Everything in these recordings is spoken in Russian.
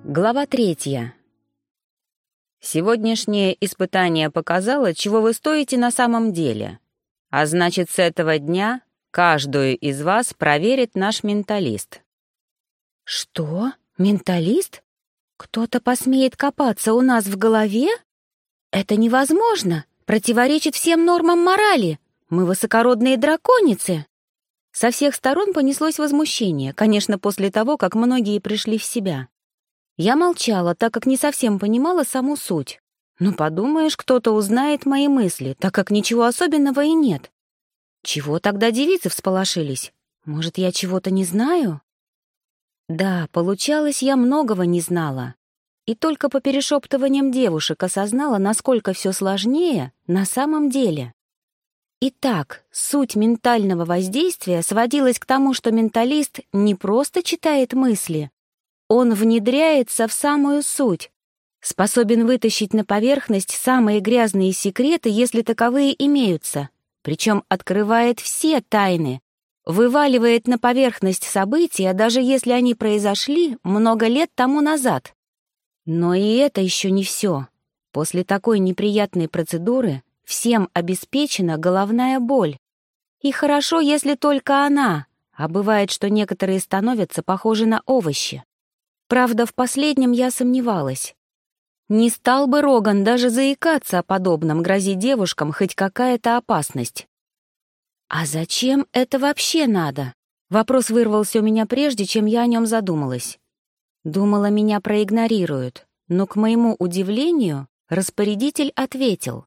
Глава 3. Сегодняшнее испытание показало, чего вы стоите на самом деле. А значит, с этого дня каждую из вас проверит наш менталист. Что? Менталист? Кто-то посмеет копаться у нас в голове? Это невозможно, противоречит всем нормам морали. Мы высокородные драконицы. Со всех сторон понеслось возмущение, конечно, после того, как многие пришли в себя. Я молчала, так как не совсем понимала саму суть. Ну, подумаешь, кто-то узнает мои мысли, так как ничего особенного и нет. Чего тогда девицы всполошились? Может, я чего-то не знаю? Да, получалось, я многого не знала. И только по перешептываниям девушек осознала, насколько все сложнее на самом деле. Итак, суть ментального воздействия сводилась к тому, что менталист не просто читает мысли, он внедряется в самую суть, способен вытащить на поверхность самые грязные секреты, если таковые имеются, причем открывает все тайны, вываливает на поверхность события, даже если они произошли много лет тому назад. Но и это еще не все. После такой неприятной процедуры всем обеспечена головная боль. И хорошо, если только она, а бывает, что некоторые становятся похожи на овощи. Правда, в последнем я сомневалась. Не стал бы Роган даже заикаться о подобном, грози девушкам хоть какая-то опасность. А зачем это вообще надо? Вопрос вырвался у меня прежде, чем я о нем задумалась. Думала, меня проигнорируют, но, к моему удивлению, распорядитель ответил.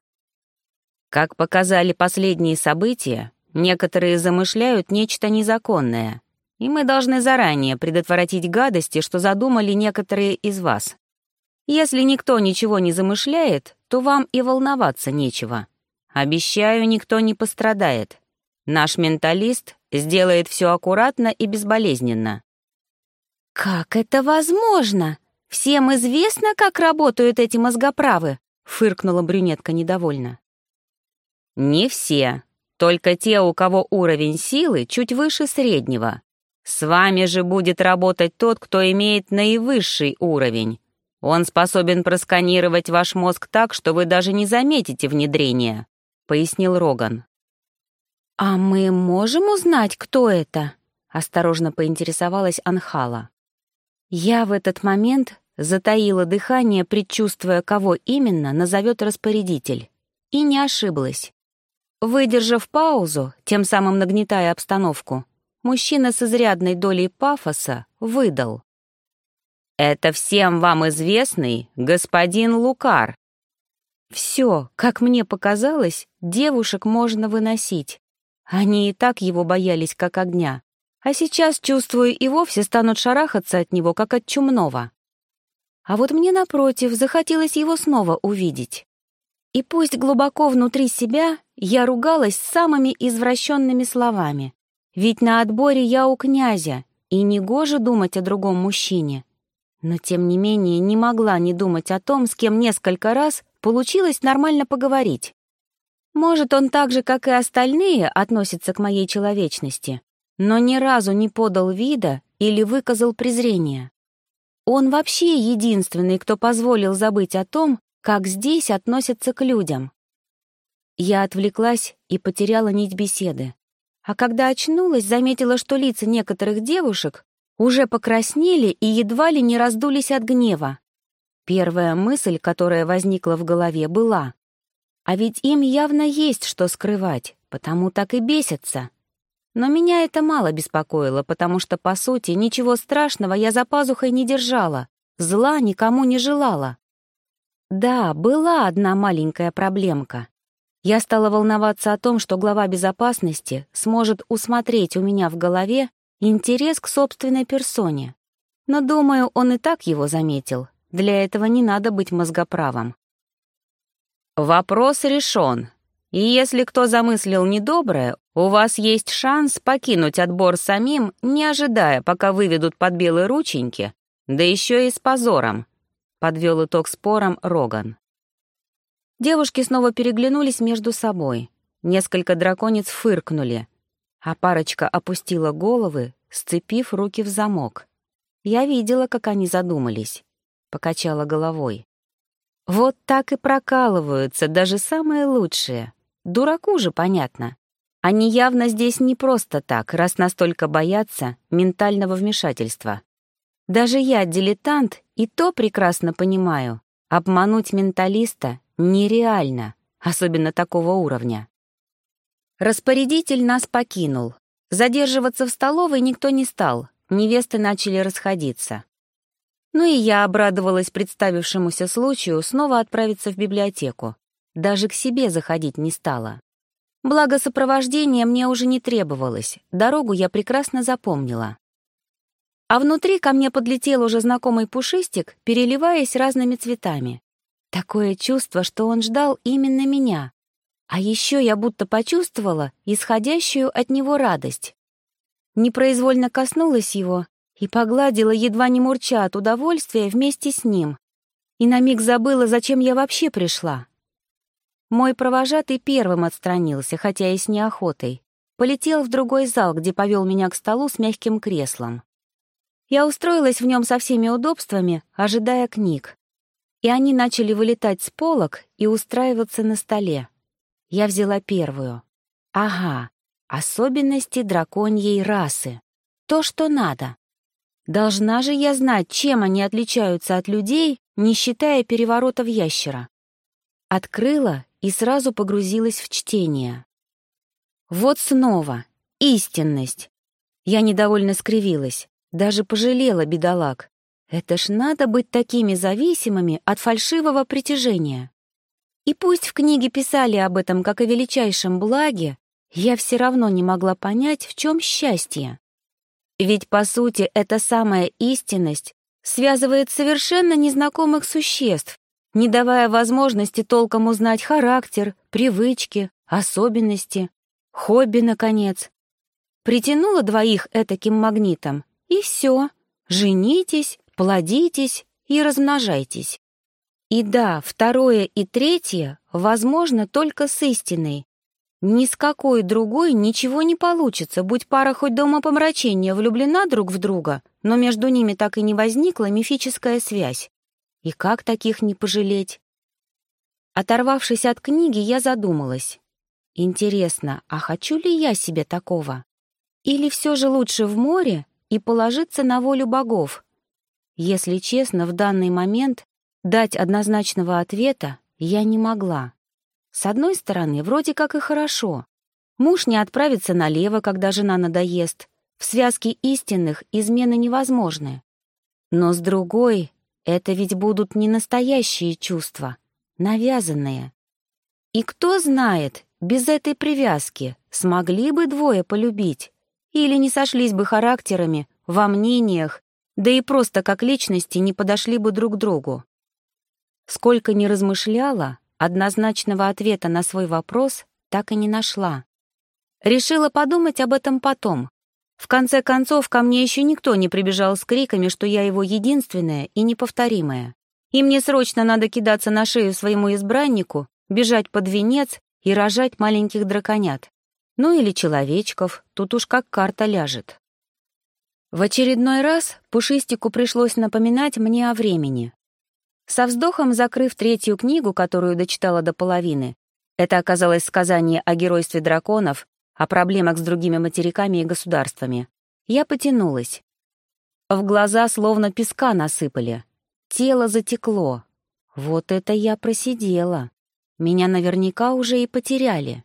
Как показали последние события, некоторые замышляют нечто незаконное, и мы должны заранее предотвратить гадости, что задумали некоторые из вас. Если никто ничего не замышляет, то вам и волноваться нечего. Обещаю, никто не пострадает. Наш менталист сделает все аккуратно и безболезненно. «Как это возможно? Всем известно, как работают эти мозгоправы», — фыркнула брюнетка недовольно. «Не все, только те, у кого уровень силы чуть выше среднего. С вами же будет работать тот, кто имеет наивысший уровень. Он способен просканировать ваш мозг так, что вы даже не заметите внедрения», — пояснил Роган. «А мы можем узнать, кто это?» — осторожно поинтересовалась Анхала. Я в этот момент затаила дыхание, предчувствуя, кого именно назовет распорядитель. И не ошиблась. Выдержав паузу, тем самым нагнетая обстановку, мужчина с изрядной долей пафоса выдал. «Это всем вам известный господин Лукар». Все, как мне показалось, девушек можно выносить. Они и так его боялись как огня, а сейчас, чувствую, и вовсе станут шарахаться от него, как от чумного. А вот мне, напротив, захотелось его снова увидеть. И пусть глубоко внутри себя я ругалась самыми извращенными словами, ведь на отборе я у князя, и негоже думать о другом мужчине. Но, тем не менее, не могла не думать о том, с кем несколько раз получилось нормально поговорить. Может, он так же, как и остальные, относится к моей человечности, но ни разу не подал вида или выказал презрение. Он вообще единственный, кто позволил забыть о том, как здесь относятся к людям. Я отвлеклась и потеряла нить беседы. А когда очнулась, заметила, что лица некоторых девушек уже покраснели и едва ли не раздулись от гнева. Первая мысль, которая возникла в голове, была: а ведь им явно есть что скрывать, потому так и бесятся. Но меня это мало беспокоило, потому что, по сути, ничего страшного я за пазухой не держала, зла никому не желала. Да, была одна маленькая проблемка. Я стала волноваться о том, что глава безопасности сможет усмотреть у меня в голове интерес к собственной персоне. Но, думаю, он и так его заметил. Для этого не надо быть мозгоправым. Вопрос решен. И если кто замыслил недоброе, у вас есть шанс покинуть отбор самим, не ожидая, пока выведут под белые рученьки, да еще и с позором, подвел итог спорам Роган. Девушки снова переглянулись между собой. Несколько драконец фыркнули, а парочка опустила головы, сцепив руки в замок. Я видела, как они задумались. покачала головой. Вот так и прокалываются даже самые лучшие. Дураку же понятно. Они явно здесь не просто так, раз настолько боятся ментального вмешательства. Даже я, дилетант, и то прекрасно понимаю. Обмануть менталиста нереально, особенно такого уровня. Распорядитель нас покинул. Задерживаться в столовой никто не стал, невесты начали расходиться. Ну и я обрадовалась представившемуся случаю снова отправиться в библиотеку. Даже к себе заходить не стала. Благо сопровождения мне уже не требовалось, дорогу я прекрасно запомнила. А внутри ко мне подлетел уже знакомый пушистик, переливаясь разными цветами. Такое чувство, что он ждал именно меня. А еще я будто почувствовала исходящую от него радость. Непроизвольно коснулась его и погладила, едва не мурча от удовольствия вместе с ним. И на миг забыла, зачем я вообще пришла. Мой провожатый первым отстранился, хотя и с неохотой. Полетел в другой зал, где повел меня к столу с мягким креслом. Я устроилась в нем со всеми удобствами, ожидая книг. И они начали вылетать с полок и устраиваться на столе. Я взяла первую. Ага, особенности драконьей расы. То, что надо. Должна же я знать, чем они отличаются от людей, не считая переворота в ящера. Открыла и сразу погрузилась в чтение. Вот снова. Истинность. Я недовольно скривилась. Даже пожалела бедолаг. Это ж надо быть такими зависимыми от фальшивого притяжения. И пусть в книге писали об этом как о величайшем благе, я все равно не могла понять, в чем счастье. Ведь, по сути, эта самая истинность связывает совершенно незнакомых существ, не давая возможности толком узнать характер, привычки, особенности, хобби, наконец. Притянула двоих этаким магнитом, и все. Женитесь, плодитесь и размножайтесь. И да, второе и третье возможно только с истиной. Ни с какой другой ничего не получится, будь пара хоть до умопомрачения влюблена друг в друга, но между ними так и не возникла мифическая связь. И как таких не пожалеть? Оторвавшись от книги, я задумалась. Интересно, а хочу ли я себе такого? Или все же лучше в море и положиться на волю богов? Если честно, в данный момент дать однозначного ответа я не могла. С одной стороны, вроде как и хорошо. Муж не отправится налево, когда жена надоест. В связке истинных измены невозможны. Но с другой, это ведь будут не настоящие чувства, навязанные. И кто знает, без этой привязки смогли бы двое полюбить? Или не сошлись бы характерами, во мнениях, да и просто как личности не подошли бы друг к другу? Сколько ни размышляла, однозначного ответа на свой вопрос так и не нашла. Решила подумать об этом потом. В конце концов, ко мне еще никто не прибежал с криками, что я его единственная и неповторимая. И мне срочно надо кидаться на шею своему избраннику, бежать под венец и рожать маленьких драконят. Ну или человечков, тут уж как карта ляжет. В очередной раз Пушистику пришлось напоминать мне о времени. Со вздохом закрыв третью книгу, которую дочитала до половины, это оказалось сказание о геройстве драконов, о проблемах с другими материками и государствами, я потянулась. В глаза словно песка насыпали. Тело затекло. Вот это я просидела. Меня наверняка уже и потеряли.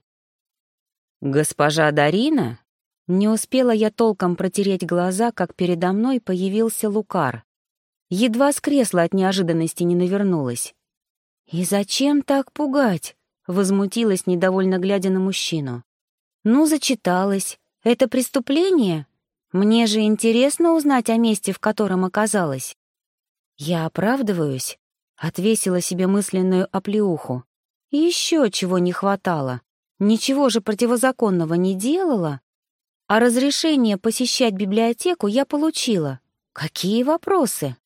«Госпожа Дарина?» Не успела я толком протереть глаза, как передо мной появился Лукар. Едва с кресла от неожиданности не навернулась. «И зачем так пугать?» — возмутилась, недовольно глядя на мужчину. «Ну, зачиталась. Это преступление? Мне же интересно узнать о месте, в котором оказалась». «Я оправдываюсь?» — отвесила себе мысленную оплеуху. «И еще чего не хватало. Ничего же противозаконного не делала. А разрешение посещать библиотеку я получила. Какие вопросы?»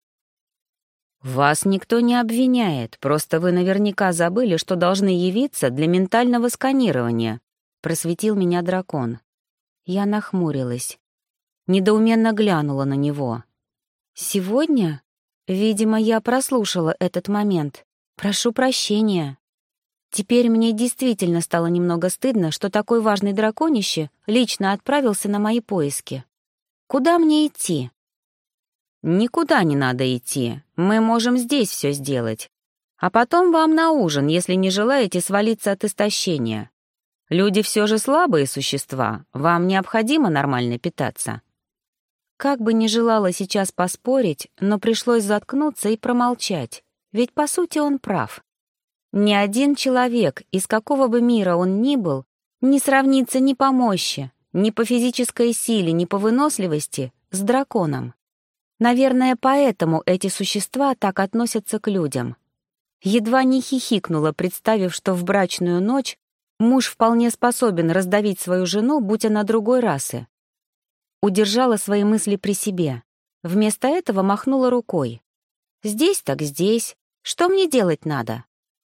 «Вас никто не обвиняет, просто вы наверняка забыли, что должны явиться для ментального сканирования», — просветил меня дракон. Я нахмурилась. Недоуменно глянула на него. «Сегодня? Видимо, я прослушала этот момент. Прошу прощения. Теперь мне действительно стало немного стыдно, что такой важный драконище лично отправился на мои поиски. Куда мне идти? Никуда не надо идти. Мы можем здесь все сделать. А потом вам на ужин, если не желаете свалиться от истощения. Люди все же слабые существа, вам необходимо нормально питаться. Как бы ни желала сейчас поспорить, но пришлось заткнуться и промолчать, ведь по сути он прав. Ни один человек, из какого бы мира он ни был, не сравнится ни по мощи, ни по физической силе, ни по выносливости с драконом. Наверное, поэтому эти существа так относятся к людям. Едва не хихикнула, представив, что в брачную ночь муж вполне способен раздавить свою жену, будь она другой расы. Удержала свои мысли при себе. Вместо этого махнула рукой. Здесь так здесь. Что мне делать надо?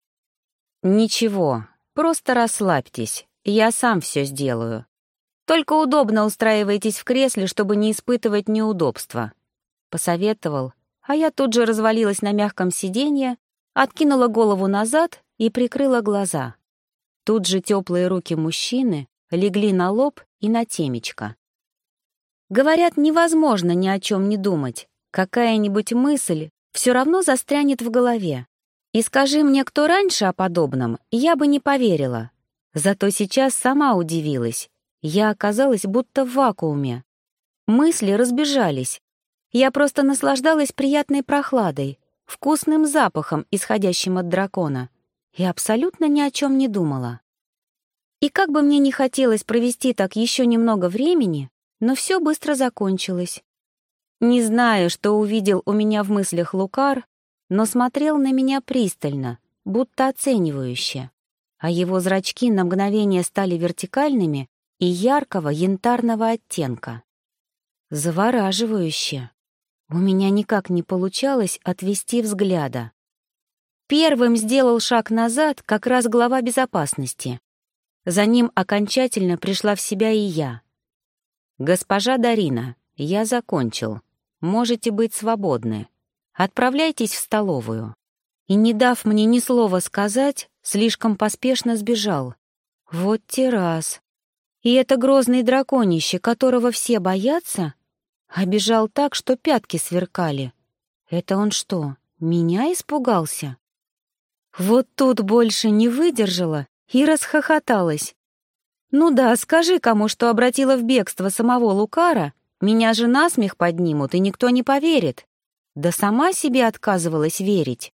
Ничего, просто расслабьтесь. Я сам все сделаю. Только удобно устраивайтесь в кресле, чтобы не испытывать неудобства. Посоветовал, а я тут же развалилась на мягком сиденье, откинула голову назад и прикрыла глаза. Тут же теплые руки мужчины легли на лоб и на темечко. Говорят, невозможно ни о чем не думать. Какая-нибудь мысль все равно застрянет в голове. И скажи мне, кто раньше о подобном, я бы не поверила. Зато сейчас сама удивилась. Я оказалась будто в вакууме. Мысли разбежались. Я просто наслаждалась приятной прохладой, вкусным запахом, исходящим от дракона, и абсолютно ни о чем не думала. И как бы мне ни хотелось провести так еще немного времени, но все быстро закончилось. Не знаю, что увидел у меня в мыслях Лукар, но смотрел на меня пристально, будто оценивающе, а его зрачки на мгновение стали вертикальными и яркого янтарного оттенка. Завораживающе. У меня никак не получалось отвести взгляда. Первым сделал шаг назад как раз глава безопасности. За ним окончательно пришла в себя и я. «Госпожа Дарина, я закончил. Можете быть свободны. Отправляйтесь в столовую». И, не дав мне ни слова сказать, слишком поспешно сбежал. Вот те раз. И это грозный драконище, которого все боятся, бежал так, что пятки сверкали. Это он что, меня испугался? Вот тут больше не выдержала и расхохоталась. Ну да, скажи кому, что обратила в бегство самого Лукара, меня же насмех поднимут, и никто не поверит. Да сама себе отказывалась верить.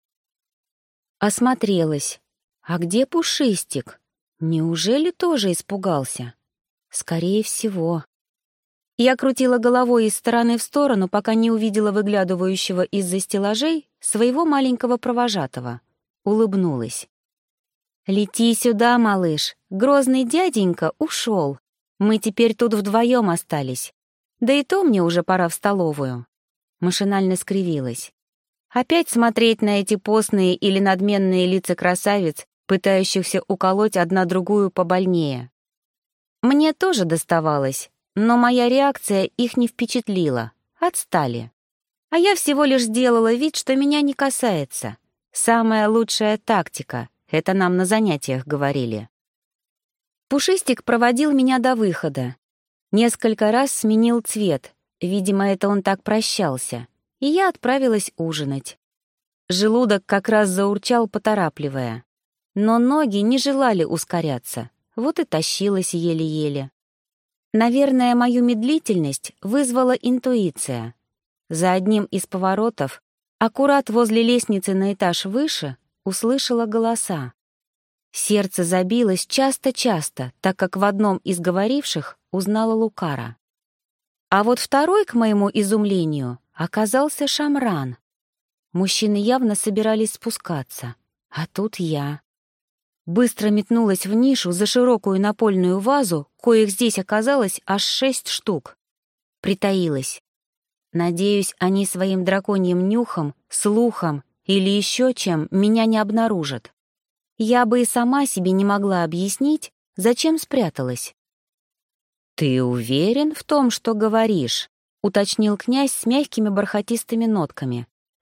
Осмотрелась. А где Пушистик? Неужели тоже испугался? Скорее всего. Я крутила головой из стороны в сторону, пока не увидела выглядывающего из-за стеллажей своего маленького провожатого. Улыбнулась. «Лети сюда, малыш. Грозный дяденька ушел. Мы теперь тут вдвоем остались. Да и то мне уже пора в столовую». Машинально скривилась. Опять смотреть на эти постные или надменные лица красавиц, пытающихся уколоть одна другую побольнее. Мне тоже доставалось, но моя реакция их не впечатлила. Отстали. А я всего лишь сделала вид, что меня не касается. Самая лучшая тактика. Это нам на занятиях говорили. Пушистик проводил меня до выхода. Несколько раз сменил цвет. Видимо, это он так прощался. И я отправилась ужинать. Желудок как раз заурчал, поторапливая. Но ноги не желали ускоряться. Вот и тащилась еле-еле. Наверное, мою медлительность вызвала интуиция. За одним из поворотов, аккурат возле лестницы на этаж выше, услышала голоса. Сердце забилось часто-часто, так как в одном из говоривших узнала Лукара. А вот второй, к моему изумлению, оказался Шамран. Мужчины явно собирались спускаться, а тут я. Быстро метнулась в нишу за широкую напольную вазу, коих здесь оказалось аж 6 штук. Притаилась. Надеюсь, они своим драконьим нюхом, слухом или еще чем меня не обнаружат. Я бы и сама себе не могла объяснить, зачем спряталась. «Ты уверен в том, что говоришь?» — уточнил князь с мягкими бархатистыми нотками.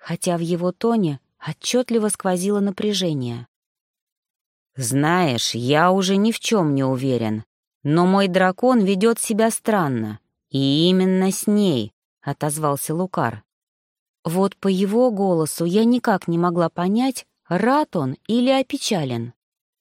хотя в его тоне отчетливо сквозило напряжение. «Знаешь, я уже ни в чем не уверен, но мой дракон ведет себя странно, и именно с ней», — отозвался Лукар. Вот по его голосу я никак не могла понять, рад он или опечален.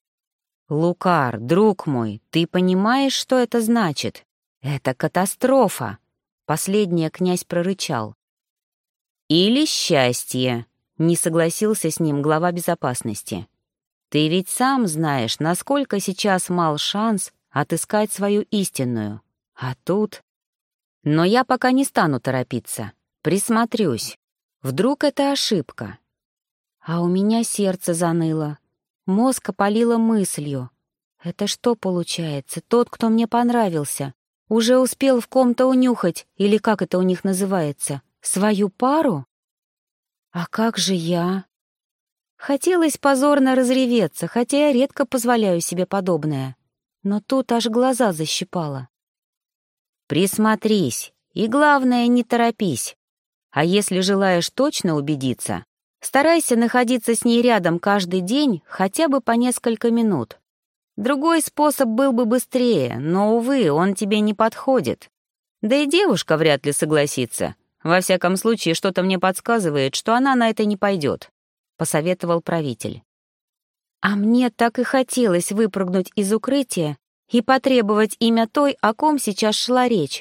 «Лукар, друг мой, ты понимаешь, что это значит? Это катастрофа!» Последнее князь прорычал. «Или счастье», — не согласился с ним глава безопасности. «Ты ведь сам знаешь, насколько сейчас мал шанс отыскать свою истинную. А тут...» «Но я пока не стану торопиться. Присмотрюсь. Вдруг это ошибка?» А у меня сердце заныло. Мозг опалило мыслью. Это что получается? Тот, кто мне понравился, уже успел в ком-то унюхать, или как это у них называется, свою пару? А как же я? Хотелось позорно разреветься, хотя я редко позволяю себе подобное. Но тут аж глаза защипало. Присмотрись, и главное, не торопись. А если желаешь точно убедиться, старайся находиться с ней рядом каждый день хотя бы по несколько минут. Другой способ был бы быстрее, но, увы, он тебе не подходит. Да и девушка вряд ли согласится. Во всяком случае, что-то мне подсказывает, что она на это не пойдет», — посоветовал правитель. А мне так и хотелось выпрыгнуть из укрытия и потребовать имя той, о ком сейчас шла речь.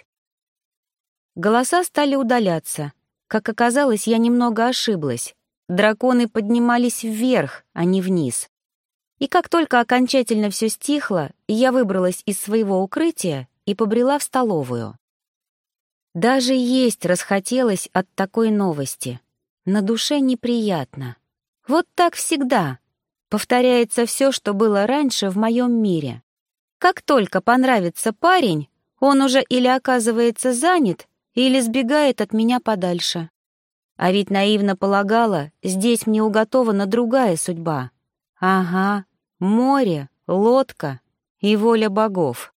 Голоса стали удаляться. Как оказалось, я немного ошиблась. Драконы поднимались вверх, а не вниз. И как только окончательно все стихло, я выбралась из своего укрытия и побрела в столовую. Даже есть расхотелось от такой новости. На душе неприятно. Вот так всегда. Повторяется все, что было раньше в моем мире. Как только понравится парень, он уже или оказывается занят, или сбегает от меня подальше. А ведь наивно полагала, здесь мне уготована другая судьба. Ага, море, лодка и воля богов.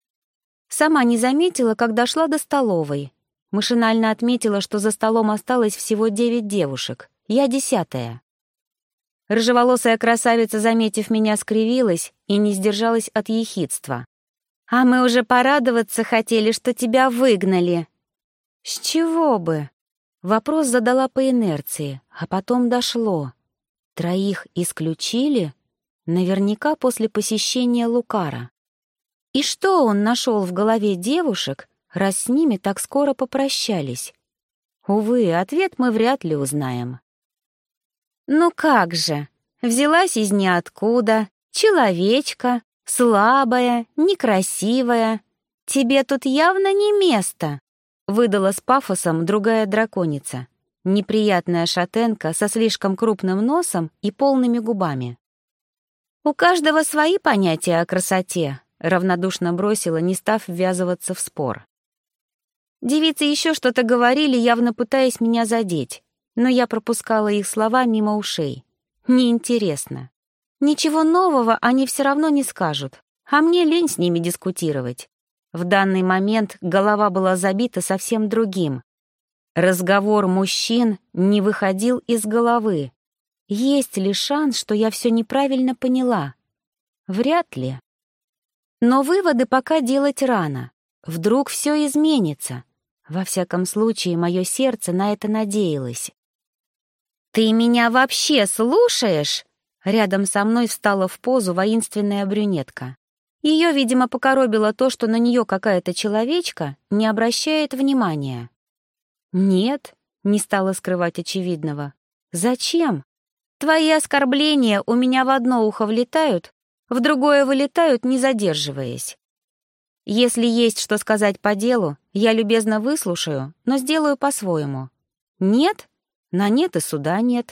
Сама не заметила, как дошла до столовой. Машинально отметила, что за столом осталось всего 9 девушек. Я 10-я. Рыжеволосая красавица, заметив меня, скривилась и не сдержалась от ехидства. «А мы уже порадоваться хотели, что тебя выгнали». «С чего бы?» Вопрос задала по инерции, а потом дошло. 3 исключили? Наверняка после посещения Лукара. И что он нашел в голове девушек, раз с ними так скоро попрощались? Увы, ответ мы вряд ли узнаем. «Ну как же, взялась из ниоткуда, человечка, слабая, некрасивая. Тебе тут явно не место», — выдала с пафосом другая драконица. Неприятная шатенка со слишком крупным носом и полными губами. «У каждого свои понятия о красоте», — равнодушно бросила, не став ввязываться в спор. Девицы еще что-то говорили, явно пытаясь меня задеть, но я пропускала их слова мимо ушей. Неинтересно. Ничего нового они все равно не скажут, а мне лень с ними дискутировать. В данный момент голова была забита совсем другим. Разговор мужчин не выходил из головы. Есть ли шанс, что я все неправильно поняла? Вряд ли. Но выводы пока делать рано. Вдруг все изменится. Во всяком случае, мое сердце на это надеялось. «Ты меня вообще слушаешь?» Рядом со мной встала в позу воинственная брюнетка. Ее, видимо, покоробило то, что на нее какая-то человечка не обращает внимания. «Нет», — не стала скрывать очевидного. «Зачем? Твои оскорбления у меня в одно ухо влетают, в другое вылетают, не задерживаясь. Если есть что сказать по делу, я любезно выслушаю, но сделаю по-своему. Нет? На нет и суда нет».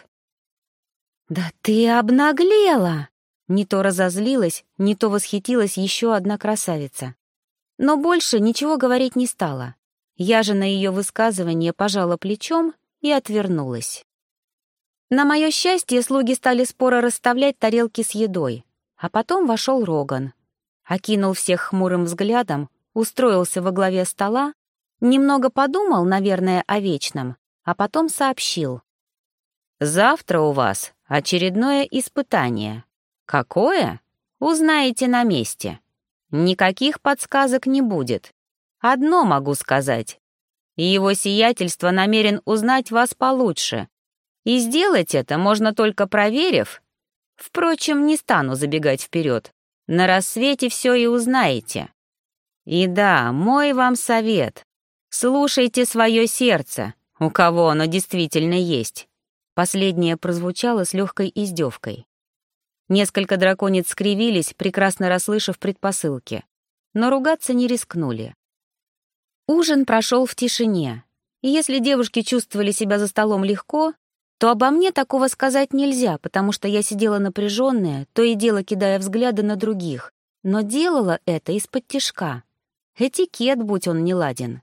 «Да ты обнаглела!» Не то разозлилась, не то восхитилась еще одна красавица. Но больше ничего говорить не стала. Я же на ее высказывание пожала плечом и отвернулась. На мое счастье, слуги стали споро расставлять тарелки с едой, а потом вошел Роган. Окинул всех хмурым взглядом, устроился во главе стола, немного подумал, наверное, о вечном, а потом сообщил. Завтра у вас очередное испытание. Какое? Узнаете на месте. Никаких подсказок не будет. Одно могу сказать. Его сиятельство намерен узнать вас получше. И сделать это можно только проверив. Впрочем, не стану забегать вперед. На рассвете все и узнаете. И да, мой вам совет. Слушайте свое сердце, у кого оно действительно есть. Последнее прозвучало с легкой издевкой. Несколько драконец скривились, прекрасно расслышав предпосылки, но ругаться не рискнули. Ужин прошел в тишине, и если девушки чувствовали себя за столом легко, то обо мне такого сказать нельзя, потому что я сидела напряженная, то и дело кидая взгляды на других, но делала это из-под Этикет, будь он неладен.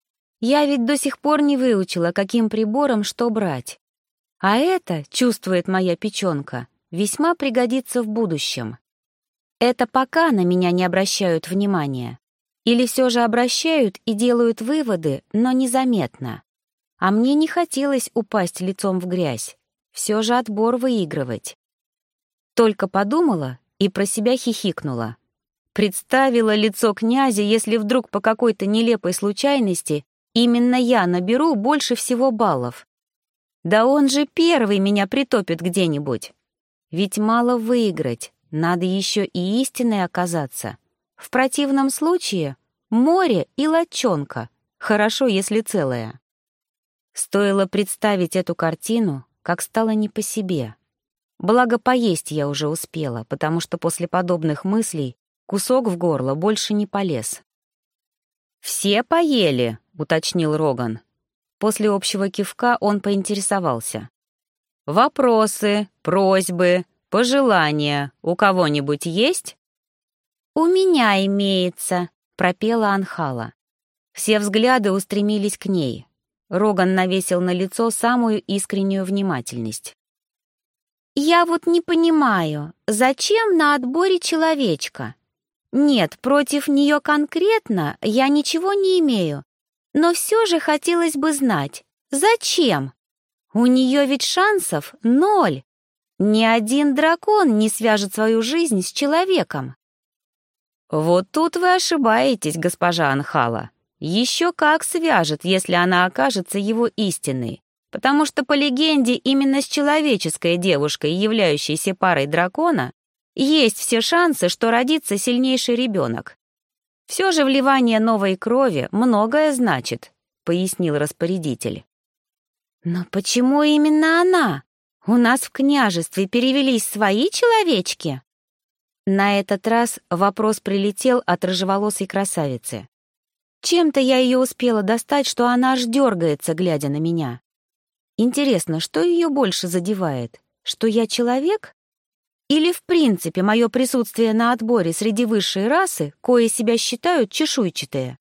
Я ведь до сих пор не выучила, каким прибором что брать. А это, чувствует моя печенка, весьма пригодится в будущем. Это пока на меня не обращают внимания. Или все же обращают и делают выводы, но незаметно. А мне не хотелось упасть лицом в грязь. Все же отбор выигрывать. Только подумала и про себя хихикнула. Представила лицо князя, если вдруг по какой-то нелепой случайности именно я наберу больше всего баллов. Да он же первый меня притопит где-нибудь. Ведь мало выиграть, надо еще и истинной оказаться. В противном случае море и лодчонка, хорошо, если целая. Стоило представить эту картину, как стало не по себе. Благо, поесть я уже успела, потому что после подобных мыслей кусок в горло больше не полез. «Все поели?» — уточнил Роган. После общего кивка он поинтересовался. «Вопросы, просьбы, пожелания у кого-нибудь есть?» «У меня имеется», — пропела Анхала. Все взгляды устремились к ней. Роган навесил на лицо самую искреннюю внимательность. «Я вот не понимаю, зачем на отборе человечка? Нет, против нее конкретно я ничего не имею, но все же хотелось бы знать, зачем? У нее ведь шансов 0. Ни один дракон не свяжет свою жизнь с человеком». «Вот тут вы ошибаетесь, госпожа Анхала. Еще как свяжет, если она окажется его истинной, потому что, по легенде, именно с человеческой девушкой, являющейся парой дракона, есть все шансы, что родится сильнейший ребенок. Все же вливание новой крови многое значит», — пояснил распорядитель. «Но почему именно она? У нас в княжестве перевелись свои человечки?» На этот раз вопрос прилетел от рыжеволосой красавицы. Чем-то я ее успела достать, что она аж дергается, глядя на меня. Интересно, что ее больше задевает? Что я человек? Или, в принципе, мое присутствие на отборе среди высшей расы, кои себя считают чешуйчатые?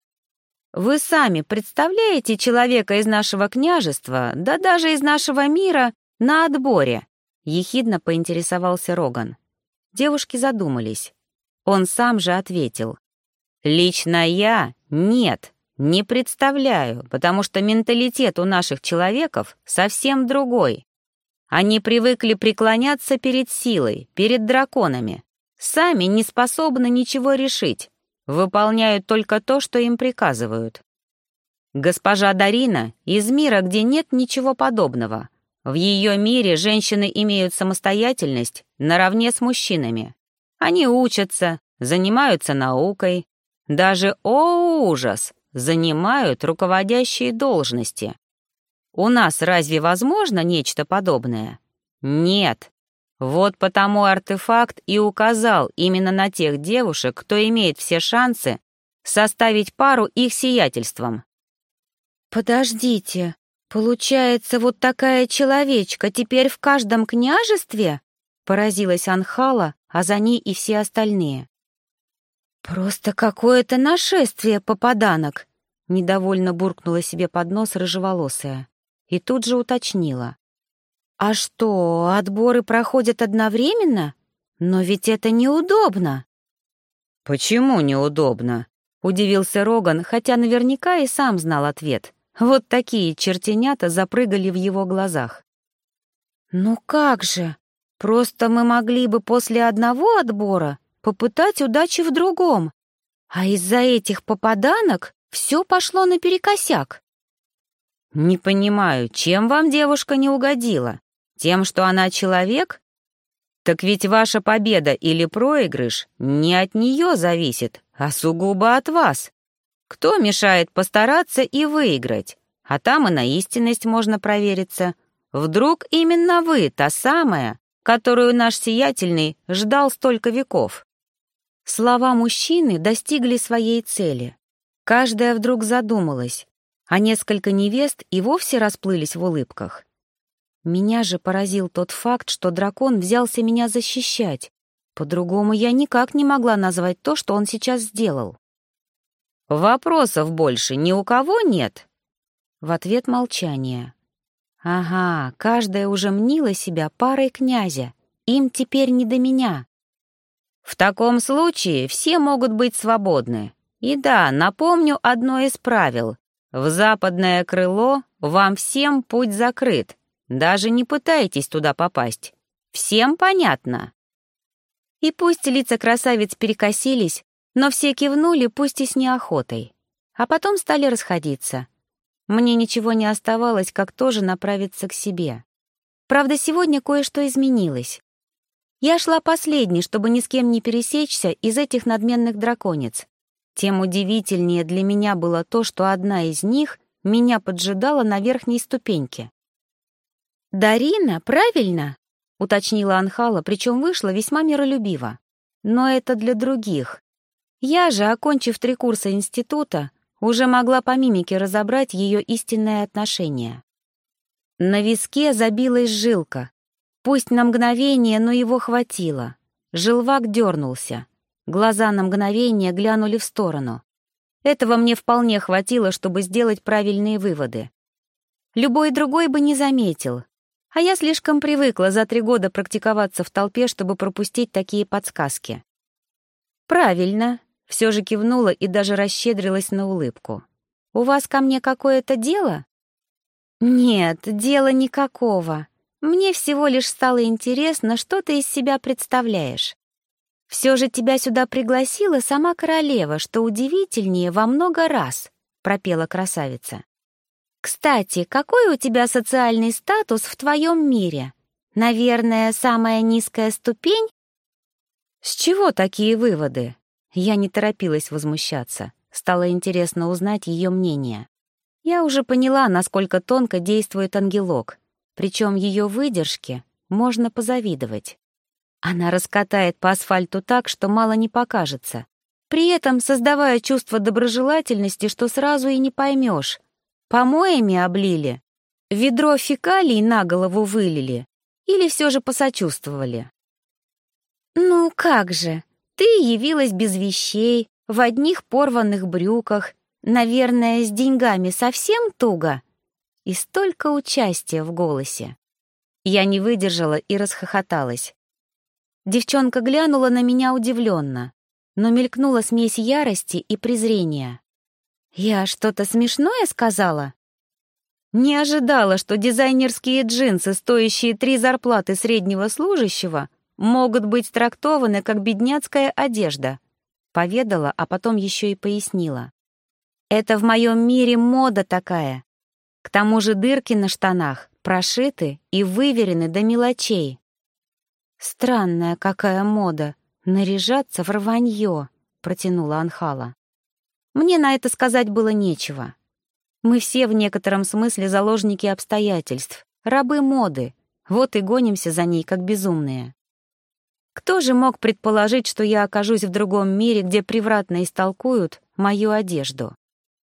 Вы сами представляете человека из нашего княжества, да даже из нашего мира, на отборе? Ехидно поинтересовался Роган. Девушки задумались. Он сам же ответил. «Лично я нет, не представляю, потому что менталитет у наших человеков совсем другой. Они привыкли преклоняться перед силой, перед драконами. Сами не способны ничего решить, выполняют только то, что им приказывают. Госпожа Дарина из мира, где нет ничего подобного. В ее мире женщины имеют самостоятельность наравне с мужчинами. Они учатся, занимаются наукой, даже, о ужас, занимают руководящие должности. У нас разве возможно нечто подобное? Нет. Вот потому артефакт и указал именно на тех девушек, кто имеет все шансы составить пару их сиятельством. «Подождите, получается, вот такая человечка теперь в каждом княжестве?» — поразилась Анхала, а за ней и все остальные. «Просто какое-то нашествие попаданок!» — недовольно буркнула себе под нос рыжеволосая и тут же уточнила. «А что, отборы проходят одновременно? Но ведь это неудобно!» «Почему неудобно?» — удивился Роган, хотя наверняка и сам знал ответ. Вот такие чертенята запрыгали в его глазах. Ну как же? Просто мы могли бы после одного отбора попытать удачи в другом, а из-за этих попаданок все пошло наперекосяк. Не понимаю, чем вам девушка не угодила? Тем, что она человек? Так ведь ваша победа или проигрыш не от нее зависит, а сугубо от вас. Кто мешает постараться и выиграть? А там и на истинность можно провериться. Вдруг именно вы та самая, которую наш сиятельный ждал столько веков? Слова мужчины достигли своей цели. Каждая вдруг задумалась, а несколько невест и вовсе расплылись в улыбках. Меня же поразил тот факт, что дракон взялся меня защищать. По-другому я никак не могла назвать то, что он сейчас сделал. «Вопросов больше ни у кого нет?» В ответ молчание. Ага, каждая уже мнила себя парой князя. Им теперь не до меня. «В таком случае все могут быть свободны. И да, напомню одно из правил. В западное крыло вам всем путь закрыт. Даже не пытайтесь туда попасть. Всем понятно?» И пусть лица красавиц перекосились, но все кивнули, пусть и с неохотой. А потом стали расходиться. Мне ничего не оставалось, как тоже направиться к себе. Правда, сегодня кое-что изменилось. Я шла последней, чтобы ни с кем не пересечься из этих надменных драконец. Тем удивительнее для меня было то, что одна из них меня поджидала на верхней ступеньке. «Дарина, правильно?» — уточнила Анхала, причем вышла весьма миролюбиво. «Но это для других. Я же, окончив 3 курса института, уже могла по мимике разобрать ее истинное отношение». На виске забилась жилка. Пусть на мгновение, но его хватило. Желвак дернулся. Глаза на мгновение глянули в сторону. Этого мне вполне хватило, чтобы сделать правильные выводы. Любой другой бы не заметил. А я слишком привыкла за 3 года практиковаться в толпе, чтобы пропустить такие подсказки. «Правильно», — все же кивнула и даже расщедрилась на улыбку. «У вас ко мне какое-то дело?» «Нет, дела никакого. Мне всего лишь стало интересно, что ты из себя представляешь. Все же тебя сюда пригласила сама королева, что удивительнее во много раз», — пропела красавица. «Кстати, какой у тебя социальный статус в твоем мире? Наверное, самая низкая ступень?» «С чего такие выводы?» Я не торопилась возмущаться. Стало интересно узнать ее мнение. Я уже поняла, насколько тонко действует ангелок, причем ее выдержке можно позавидовать. Она раскатает по асфальту так, что мало не покажется, при этом создавая чувство доброжелательности, что сразу и не поймешь, помоями облили, ведро фекалий на голову вылили или все же посочувствовали. «Ну как же, ты явилась без вещей, в одних порванных брюках, наверное, с деньгами совсем туго?» И столько участия в голосе. Я не выдержала и расхохоталась. Девчонка глянула на меня удивленно, но мелькнула смесь ярости и презрения. «Я что-то смешное сказала?» Не ожидала, что дизайнерские джинсы, стоящие 3 зарплаты среднего служащего, могут быть трактованы как бедняцкая одежда. Поведала, а потом еще и пояснила. «Это в моем мире мода такая. К тому же дырки на штанах прошиты и выверены до мелочей». «Странная какая мода — наряжаться в рванье», — протянула Анхала. Мне на это сказать было нечего. Мы все в некотором смысле заложники обстоятельств, рабы моды, вот и гонимся за ней, как безумные. Кто же мог предположить, что я окажусь в другом мире, где превратно истолкуют мою одежду?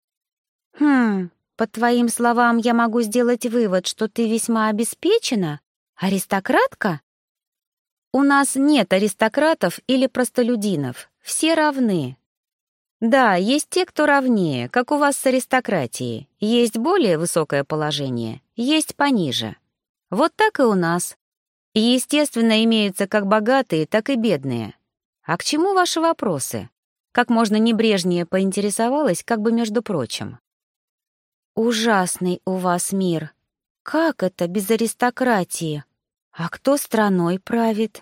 По твоим словам, я могу сделать вывод, что ты весьма обеспечена? Аристократка? У нас нет аристократов или простолюдинов, все равны. Да, есть те, кто равнее, как у вас с аристократией. Есть более высокое положение, есть пониже. Вот так и у нас. И, естественно, имеются как богатые, так и бедные. А к чему ваши вопросы? Как можно небрежнее поинтересовалась, как бы между прочим. Ужасный у вас мир. Как это без аристократии? А кто страной правит?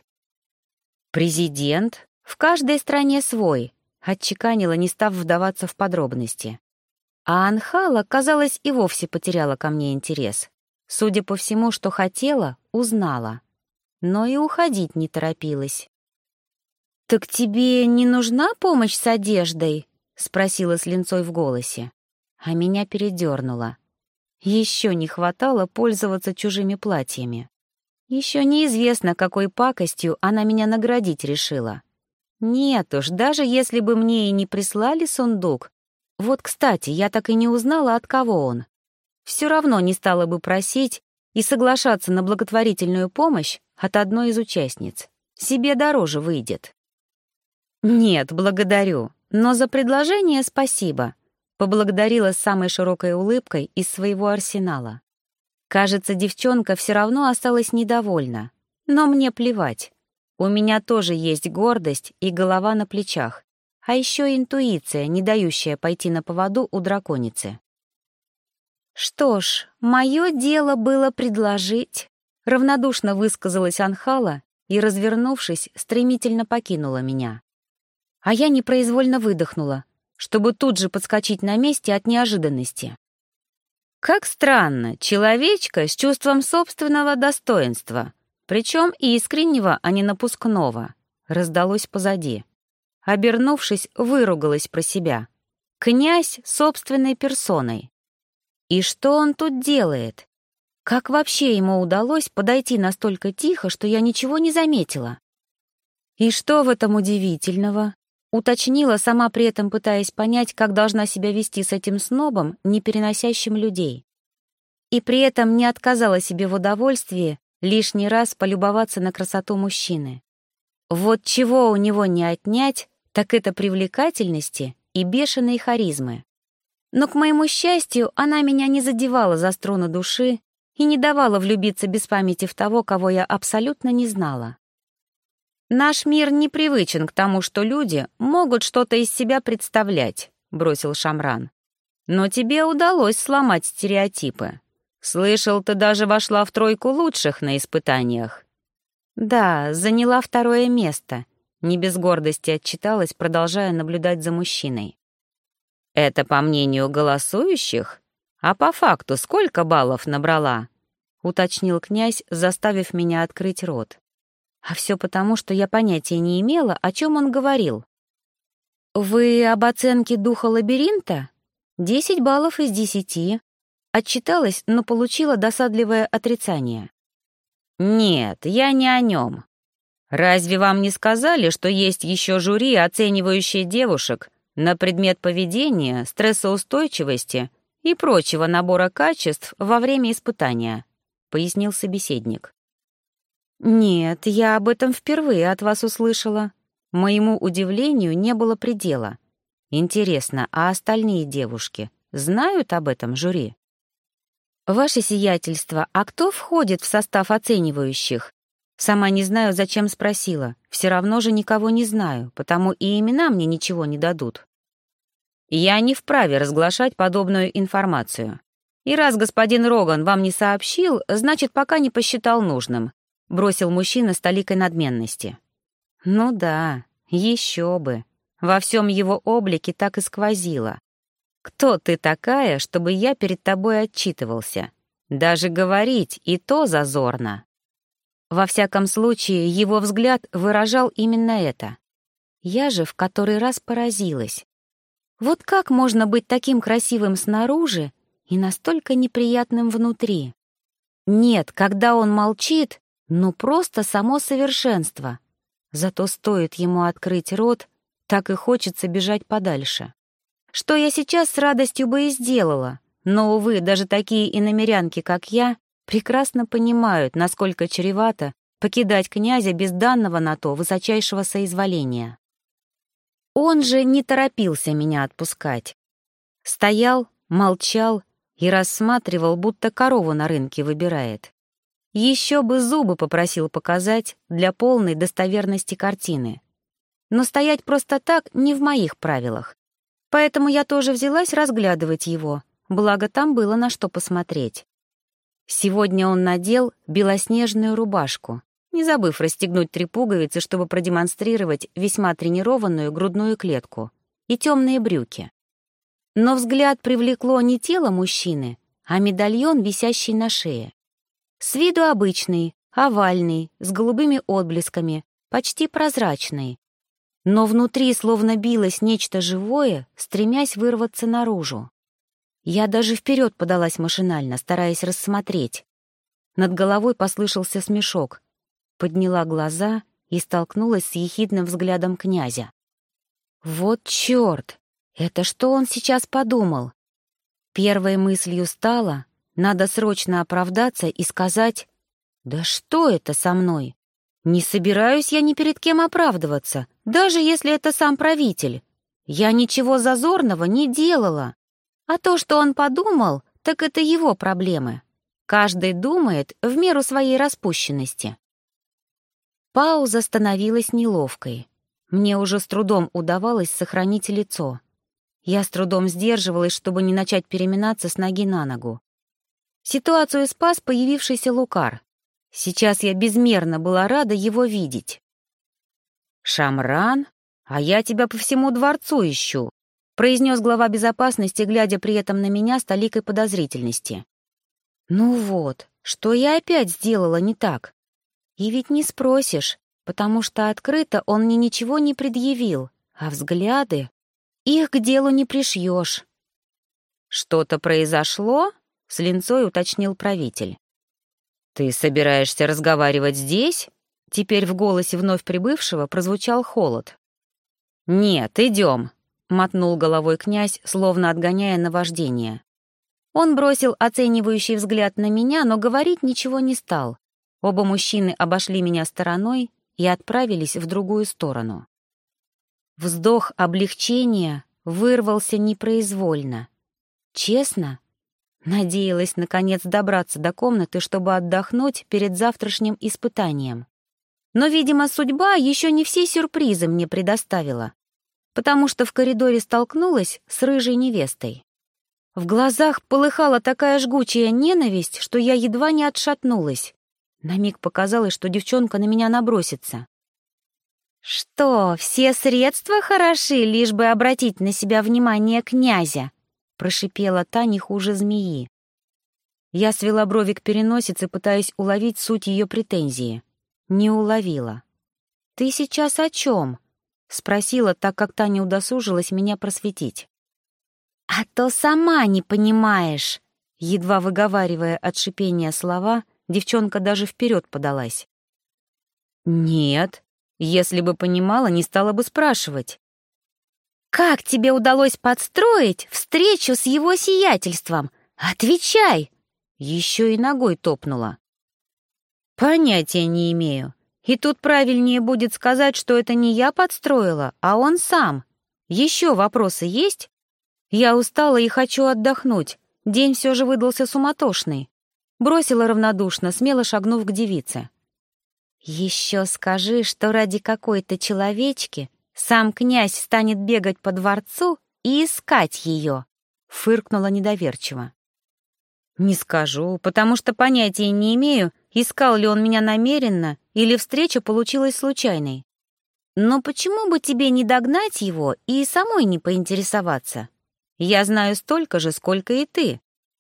Президент. В каждой стране свой, отчеканила, не став вдаваться в подробности. А Анхала, казалось, и вовсе потеряла ко мне интерес. Судя по всему, что хотела, узнала. Но и уходить не торопилась. «Так тебе не нужна помощь с одеждой?» — спросила с линцой в голосе. А меня передернуло. Еще не хватало пользоваться чужими платьями. Еще неизвестно, какой пакостью она меня наградить решила. Нет уж, даже если бы мне и не прислали сундук. Вот, кстати, я так и не узнала, от кого он. Все равно не стала бы просить и соглашаться на благотворительную помощь от одной из участниц. Себе дороже выйдет. «Нет, благодарю, но за предложение спасибо», — поблагодарила с самой широкой улыбкой из своего арсенала. Кажется, девчонка все равно осталась недовольна. Но мне плевать. У меня тоже есть гордость и голова на плечах, а еще интуиция, не дающая пойти на поводу у драконицы. «Что ж, мое дело было предложить», — равнодушно высказалась Анхала и, развернувшись, стремительно покинула меня. А я непроизвольно выдохнула, чтобы тут же подскочить на месте от неожиданности. Как странно, человечка с чувством собственного достоинства, причем искреннего, а не напускного, раздалось позади. Обернувшись, выругалась про себя. Князь собственной персоной. И что он тут делает? Как вообще ему удалось подойти настолько тихо, что я ничего не заметила? И что в этом удивительного? Уточнила, сама при этом пытаясь понять, как должна себя вести с этим снобом, не переносящим людей. И при этом не отказала себе в удовольствии лишний раз полюбоваться на красоту мужчины. Вот чего у него не отнять, так это привлекательности и бешеной харизмы. Но, к моему счастью, она меня не задевала за струны души и не давала влюбиться без памяти в того, кого я абсолютно не знала. «Наш мир непривычен к тому, что люди могут что-то из себя представлять», — бросил Шамран. «Но тебе удалось сломать стереотипы. Слышал, ты даже вошла в тройку лучших на испытаниях». «Да, заняла 2-е место», — не без гордости отчиталась, продолжая наблюдать за мужчиной. «Это по мнению голосующих? А по факту сколько баллов набрала?» — уточнил князь, заставив меня открыть рот. А все потому, что я понятия не имела, о чем он говорил. «Вы об оценке духа лабиринта? 10 баллов из 10. Отчиталась, но получила досадливое отрицание. «Нет, я не о нем. Разве вам не сказали, что есть еще жюри, оценивающее девушек на предмет поведения, стрессоустойчивости и прочего набора качеств во время испытания?» — пояснил собеседник. «Нет, я об этом впервые от вас услышала. Моему удивлению не было предела. Интересно, а остальные девушки знают об этом жюри?» «Ваше сиятельство, а кто входит в состав оценивающих?» Сама не знаю, зачем спросила. Все равно же никого не знаю, потому и имена мне ничего не дадут. «Я не вправе разглашать подобную информацию. И раз господин Роган вам не сообщил, значит, пока не посчитал нужным», — бросил мужчина с толикой надменности. «Ну да, еще бы. Во всем его облике так и сквозило. Кто ты такая, чтобы я перед тобой отчитывался? Даже говорить и то зазорно». Во всяком случае, его взгляд выражал именно это. Я же в который раз поразилась. Вот как можно быть таким красивым снаружи и настолько неприятным внутри? Нет, когда он молчит, ну просто само совершенство. Зато стоит ему открыть рот, так и хочется бежать подальше. Что я сейчас с радостью бы и сделала, но, увы, даже такие иномерянки, как я, прекрасно понимают, насколько чревато покидать князя без данного на то высочайшего соизволения. Он же не торопился меня отпускать. Стоял, молчал и рассматривал, будто корову на рынке выбирает. Еще бы зубы попросил показать для полной достоверности картины. Но стоять просто так не в моих правилах. Поэтому я тоже взялась разглядывать его, благо там было на что посмотреть. Сегодня он надел белоснежную рубашку, не забыв расстегнуть 3 пуговицы, чтобы продемонстрировать весьма тренированную грудную клетку, и темные брюки. Но взгляд привлекло не тело мужчины, а медальон, висящий на шее. С виду обычный, овальный, с голубыми отблесками, почти прозрачный. Но внутри словно билось нечто живое, стремясь вырваться наружу. Я даже вперед подалась машинально, стараясь рассмотреть. Над головой послышался смешок. Подняла глаза и столкнулась с ехидным взглядом князя. Вот черт! Это что он сейчас подумал? Первой мыслью стало, надо срочно оправдаться и сказать: «Да что это со мной? Не собираюсь я ни перед кем оправдываться, даже если это сам правитель. Я ничего зазорного не делала. А то, что он подумал, так это его проблемы. Каждый думает в меру своей распущенности». Пауза становилась неловкой. Мне уже с трудом удавалось сохранить лицо. Я с трудом сдерживалась, чтобы не начать переминаться с ноги на ногу. Ситуацию спас появившийся Лукар. Сейчас я безмерно была рада его видеть. «Шамран, а я тебя по всему дворцу ищу», произнес глава безопасности, глядя при этом на меня с толикой подозрительности. «Ну вот, что я опять сделала не так? И ведь не спросишь, потому что открыто он мне ничего не предъявил, а взгляды, их к делу не пришьешь». «Что-то произошло?» — с линцой уточнил правитель. «Ты собираешься разговаривать здесь?» Теперь в голосе вновь прибывшего прозвучал холод. «Нет, идем», — мотнул головой князь, словно отгоняя наваждение. Он бросил оценивающий взгляд на меня, но говорить ничего не стал. Оба мужчины обошли меня стороной и отправились в другую сторону. Вздох облегчения вырвался непроизвольно. Честно, надеялась, наконец, добраться до комнаты, чтобы отдохнуть перед завтрашним испытанием. Но, видимо, судьба еще не все сюрпризы мне предоставила, потому что в коридоре столкнулась с рыжей невестой. В глазах полыхала такая жгучая ненависть, что я едва не отшатнулась. На миг показалось, что девчонка на меня набросится. «Что, все средства хороши, лишь бы обратить на себя внимание князя?» — прошипела та не хуже змеи. Я свела брови к переносице, пытаясь уловить суть ее претензии. Не уловила. «Ты сейчас о чем?» — спросила, так как та не удосужилась меня просветить. «А то сама не понимаешь!» Едва выговаривая от шипения слова, девчонка даже вперед подалась. «Нет, если бы понимала, не стала бы спрашивать». «Как тебе удалось подстроить встречу с его сиятельством? Отвечай!» Еще и ногой топнула. «Понятия не имею. И тут правильнее будет сказать, что это не я подстроила, а он сам. Еще вопросы есть? Я устала и хочу отдохнуть. День все же выдался суматошный». Бросила равнодушно, смело шагнув к девице. «Еще скажи, что ради какой-то человечки сам князь станет бегать по дворцу и искать ее», — фыркнула недоверчиво. «Не скажу, потому что понятия не имею, искал ли он меня намеренно или встреча получилась случайной. Но почему бы тебе не догнать его и самой не поинтересоваться? Я знаю столько же, сколько и ты».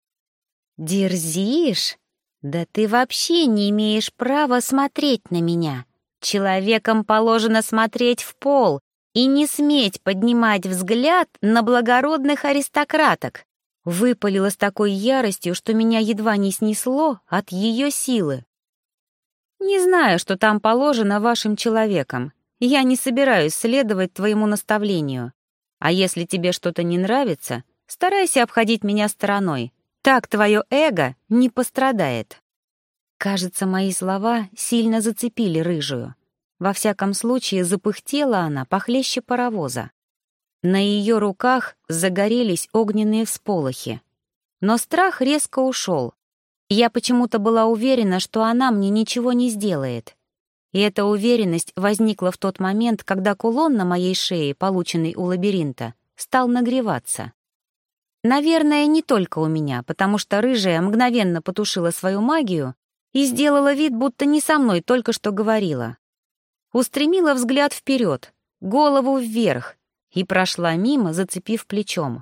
«Дерзишь? Да ты вообще не имеешь права смотреть на меня. Человекам положено смотреть в пол и не сметь поднимать взгляд на благородных аристократок», выпалила с такой яростью, что меня едва не снесло от ее силы. «Не знаю, что там положено вашим человекам. Я не собираюсь следовать твоему наставлению. А если тебе что-то не нравится, старайся обходить меня стороной. Так твое эго не пострадает». Кажется, мои слова сильно зацепили рыжую. Во всяком случае, запыхтела она похлеще паровоза. На ее руках загорелись огненные всполохи. Но страх резко ушел. Я почему-то была уверена, что она мне ничего не сделает. И эта уверенность возникла в тот момент, когда кулон на моей шее, полученный у лабиринта, стал нагреваться. Наверное, не только у меня, потому что рыжая мгновенно потушила свою магию и сделала вид, будто не со мной только что говорила. Устремила взгляд вперед, голову вверх, и прошла мимо, зацепив плечом.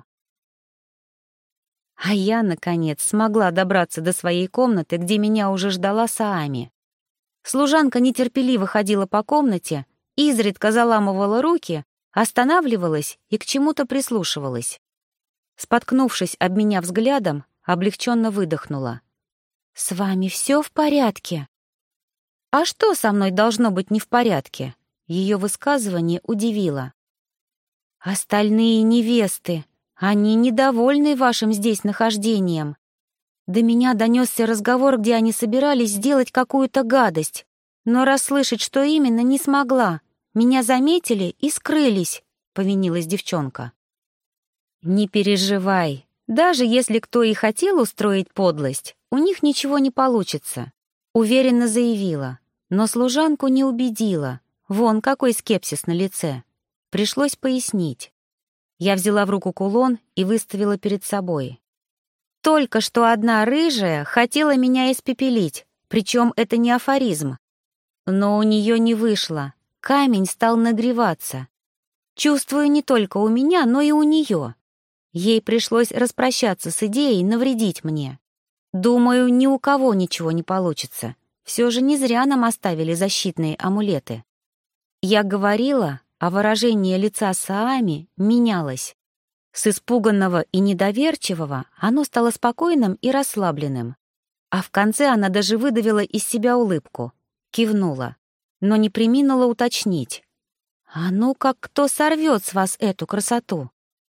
А я, наконец, смогла добраться до своей комнаты, где меня уже ждала Саами. Служанка нетерпеливо ходила по комнате, изредка заламывала руки, останавливалась и к чему-то прислушивалась. Споткнувшись об меня взглядом, облегченно выдохнула. «С вами все в порядке?» «А что со мной должно быть не в порядке?» Ее высказывание удивило. «Остальные невесты, они недовольны вашим здесь нахождением. До меня донесся разговор, где они собирались сделать какую-то гадость, но расслышать, что именно, не смогла. Меня заметили и скрылись», — повинилась девчонка. «Не переживай, даже если кто и хотел устроить подлость, у них ничего не получится», — уверенно заявила, но служанку не убедила. Вон какой скепсис на лице. Пришлось пояснить. Я взяла в руку кулон и выставила перед собой. Только что одна рыжая хотела меня испепелить, причем это не афоризм. Но у нее не вышло, камень стал нагреваться. Чувствую не только у меня, но и у нее. Ей пришлось распрощаться с идеей навредить мне. Думаю, ни у кого ничего не получится. Все же не зря нам оставили защитные амулеты. Я говорила, а выражение лица Саами менялось. С испуганного и недоверчивого оно стало спокойным и расслабленным. А в конце она даже выдавила из себя улыбку, кивнула, но не преминула уточнить. «А ну как кто сорвет с вас эту красоту?»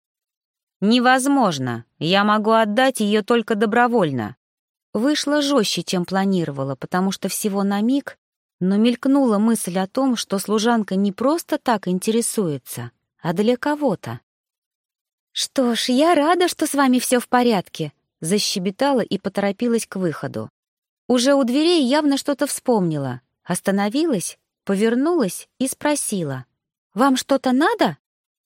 «Невозможно, я могу отдать ее только добровольно». Вышло жестче, чем планировала, потому что всего на миг, но мелькнула мысль о том, что служанка не просто так интересуется, а для кого-то. «Что ж, я рада, что с вами все в порядке», — защебетала и поторопилась к выходу. Уже у дверей явно что-то вспомнила, остановилась, повернулась и спросила. «Вам что-то надо?»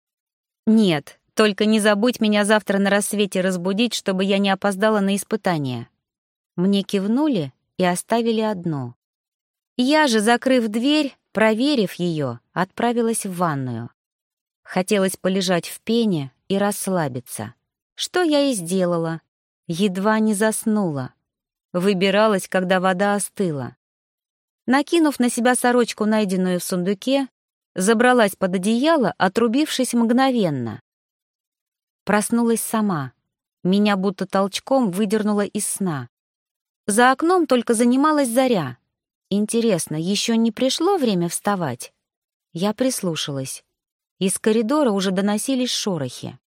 «Нет, только не забудь меня завтра на рассвете разбудить, чтобы я не опоздала на испытание». Мне кивнули и оставили одну. Я же, закрыв дверь, проверив ее, отправилась в ванную. Хотелось полежать в пене и расслабиться. Что я и сделала. Едва не заснула. Выбиралась, когда вода остыла. Накинув на себя сорочку, найденную в сундуке, забралась под одеяло, отрубившись мгновенно. Проснулась сама. Меня будто толчком выдернуло из сна. За окном только занималась заря. Интересно, еще не пришло время вставать? Я прислушалась. Из коридора уже доносились шорохи.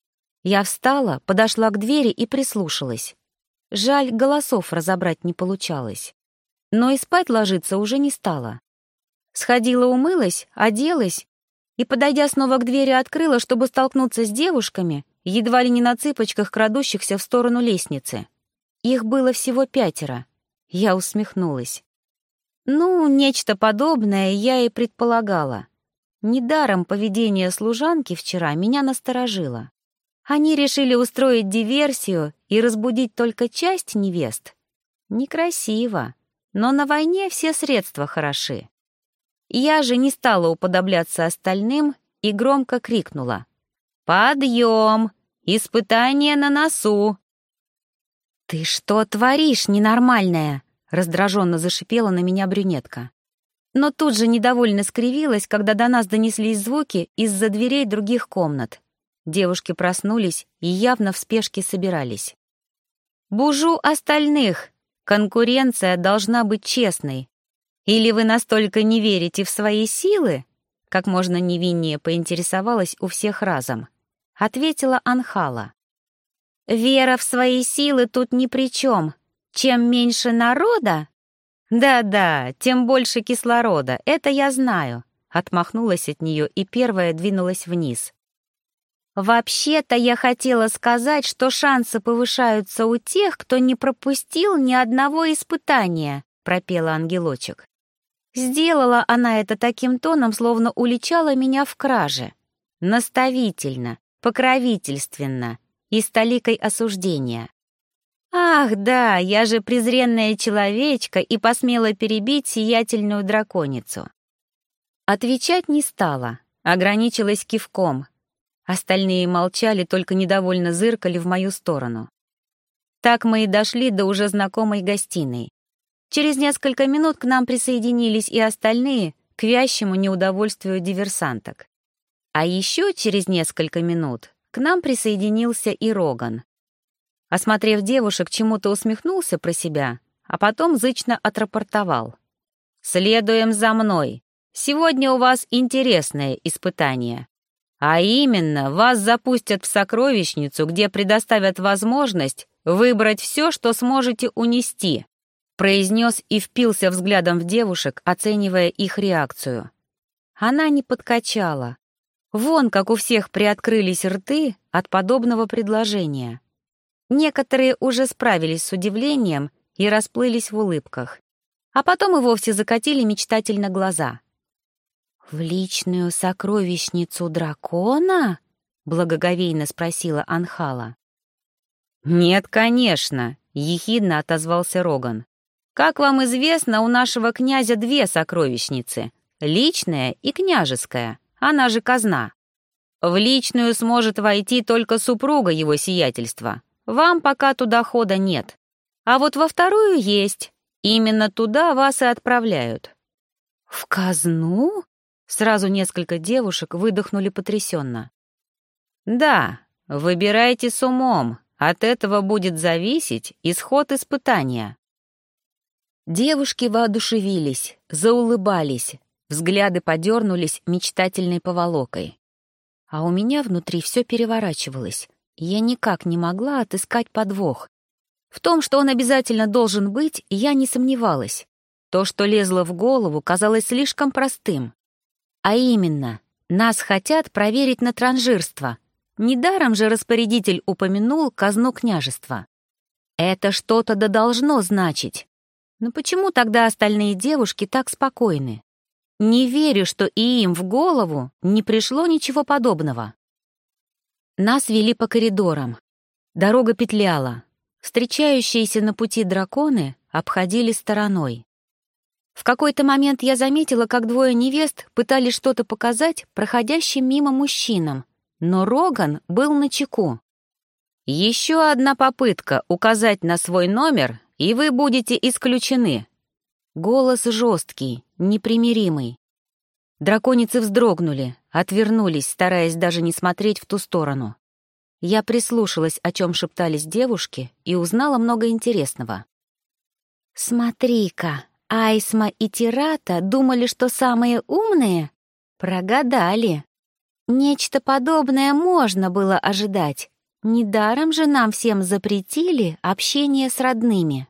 Я встала, подошла к двери и прислушалась. Жаль, голосов разобрать не получалось. Но и спать ложиться уже не стала. Сходила, умылась, оделась и, подойдя снова к двери, открыла, чтобы столкнуться с девушками, едва ли не на цыпочках, крадущихся в сторону лестницы. Их было всего 5. Я усмехнулась. Ну, нечто подобное я и предполагала. Недаром поведение служанки вчера меня насторожило. Они решили устроить диверсию и разбудить только часть невест. Некрасиво, но на войне все средства хороши. Я же не стала уподобляться остальным и громко крикнула: «Подъем! Испытание на носу!» «Ты что творишь, ненормальная?» — раздраженно зашипела на меня брюнетка. Но тут же недовольно скривилась, когда до нас донеслись звуки из-за дверей других комнат. Девушки проснулись и явно в спешке собирались. «Бужу остальных! Конкуренция должна быть честной. Или вы настолько не верите в свои силы?» Как можно невиннее поинтересовалась у всех разом. Ответила Анхала. «Вера в свои силы тут ни при чем. Чем меньше народа...» «Да-да, тем больше кислорода, это я знаю», — отмахнулась от нее и первая двинулась вниз. «Вообще-то я хотела сказать, что шансы повышаются у тех, кто не пропустил ни одного испытания», — пропела ангелочек. Сделала она это таким тоном, словно уличала меня в краже. Наставительно, покровительственно и с толикой осуждения. «Ах, да, я же презренная человечка и посмела перебить сиятельную драконицу». Отвечать не стала, ограничилась кивком. Остальные молчали, только недовольно зыркали в мою сторону. Так мы и дошли до уже знакомой гостиной. Через несколько минут к нам присоединились и остальные, к вящему неудовольствию диверсанток. А еще через несколько минут к нам присоединился и Роган. Осмотрев девушек, чему-то усмехнулся про себя, а потом зычно отрапортовал. «Следуем за мной. Сегодня у вас интересное испытание. А именно, вас запустят в сокровищницу, где предоставят возможность выбрать все, что сможете унести», произнес и впился взглядом в девушек, оценивая их реакцию. Она не подкачала. Вон, как у всех приоткрылись рты от подобного предложения. Некоторые уже справились с удивлением и расплылись в улыбках, а потом и вовсе закатили мечтательно глаза. «В личную сокровищницу дракона?» — благоговейно спросила Анхала. «Нет, конечно», — ехидно отозвался Роган. «Как вам известно, у нашего князя 2 сокровищницы — личная и княжеская, она же казна. В личную сможет войти только супруга его сиятельства. Вам пока туда хода нет. А вот во вторую есть. Именно туда вас и отправляют». «В казну?» Сразу несколько девушек выдохнули потрясенно. «Да, выбирайте с умом. От этого будет зависеть исход испытания». Девушки воодушевились, заулыбались, взгляды подернулись мечтательной поволокой. А у меня внутри все переворачивалось, и я никак не могла отыскать подвох. В том, что он обязательно должен быть, я не сомневалась. То, что лезло в голову, казалось слишком простым. А именно, нас хотят проверить на транжирство. Недаром же распорядитель упомянул казну княжества. Это что-то да должно значить. Но почему тогда остальные девушки так спокойны? Не верю, что и им в голову не пришло ничего подобного. Нас вели по коридорам. Дорога петляла. Встречающиеся на пути драконы обходили стороной. В какой-то момент я заметила, как 2 невест пытались что-то показать проходящим мимо мужчинам, но Роган был начеку. «Еще одна попытка указать на свой номер, и вы будете исключены». Голос жесткий, непримиримый. Драконицы вздрогнули, отвернулись, стараясь даже не смотреть в ту сторону. Я прислушалась, о чем шептались девушки, и узнала много интересного. «Смотри-ка, Айсма и Тирата думали, что самые умные? Прогадали. Нечто подобное можно было ожидать. Недаром же нам всем запретили общение с родными».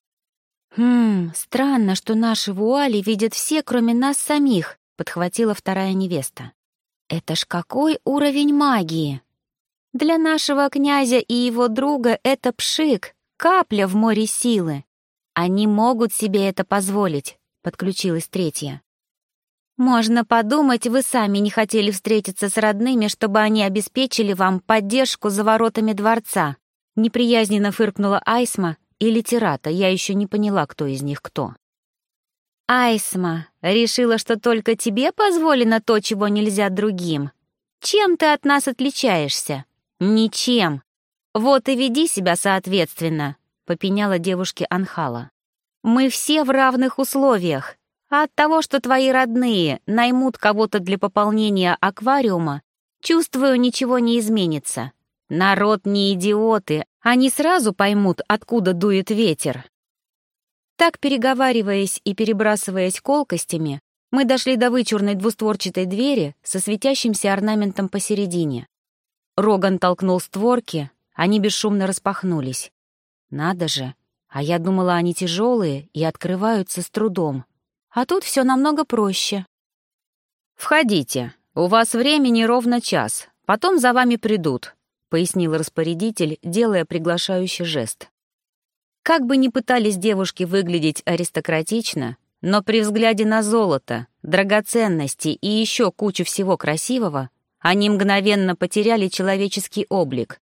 Странно, что наши вуали видят все, кроме нас самих», — подхватила вторая невеста. «Это ж какой уровень магии! Для нашего князя и его друга это пшик, капля в море силы. Они могут себе это позволить», — подключилась третья. «Можно подумать, вы сами не хотели встретиться с родными, чтобы они обеспечили вам поддержку за воротами дворца», — неприязненно фыркнула Айсма или Тирата, я еще не поняла, кто из них кто. «Айсма, решила, что только тебе позволено то, чего нельзя другим? Чем ты от нас отличаешься?» «Ничем. Вот и веди себя соответственно», — попеняла девушке Анхала. «Мы все в равных условиях, а от того, что твои родные наймут кого-то для пополнения аквариума, чувствую, ничего не изменится. Народ не идиоты, они сразу поймут, откуда дует ветер». Так, переговариваясь и перебрасываясь колкостями, мы дошли до вычурной двустворчатой двери со светящимся орнаментом посередине. Роган толкнул створки, они бесшумно распахнулись. Надо же, а я думала, они тяжелые и открываются с трудом. А тут все намного проще. «Входите, у вас времени ровно час, потом за вами придут», — пояснил распорядитель, делая приглашающий жест. Как бы ни пытались девушки выглядеть аристократично, но при взгляде на золото, драгоценности и еще кучу всего красивого они мгновенно потеряли человеческий облик.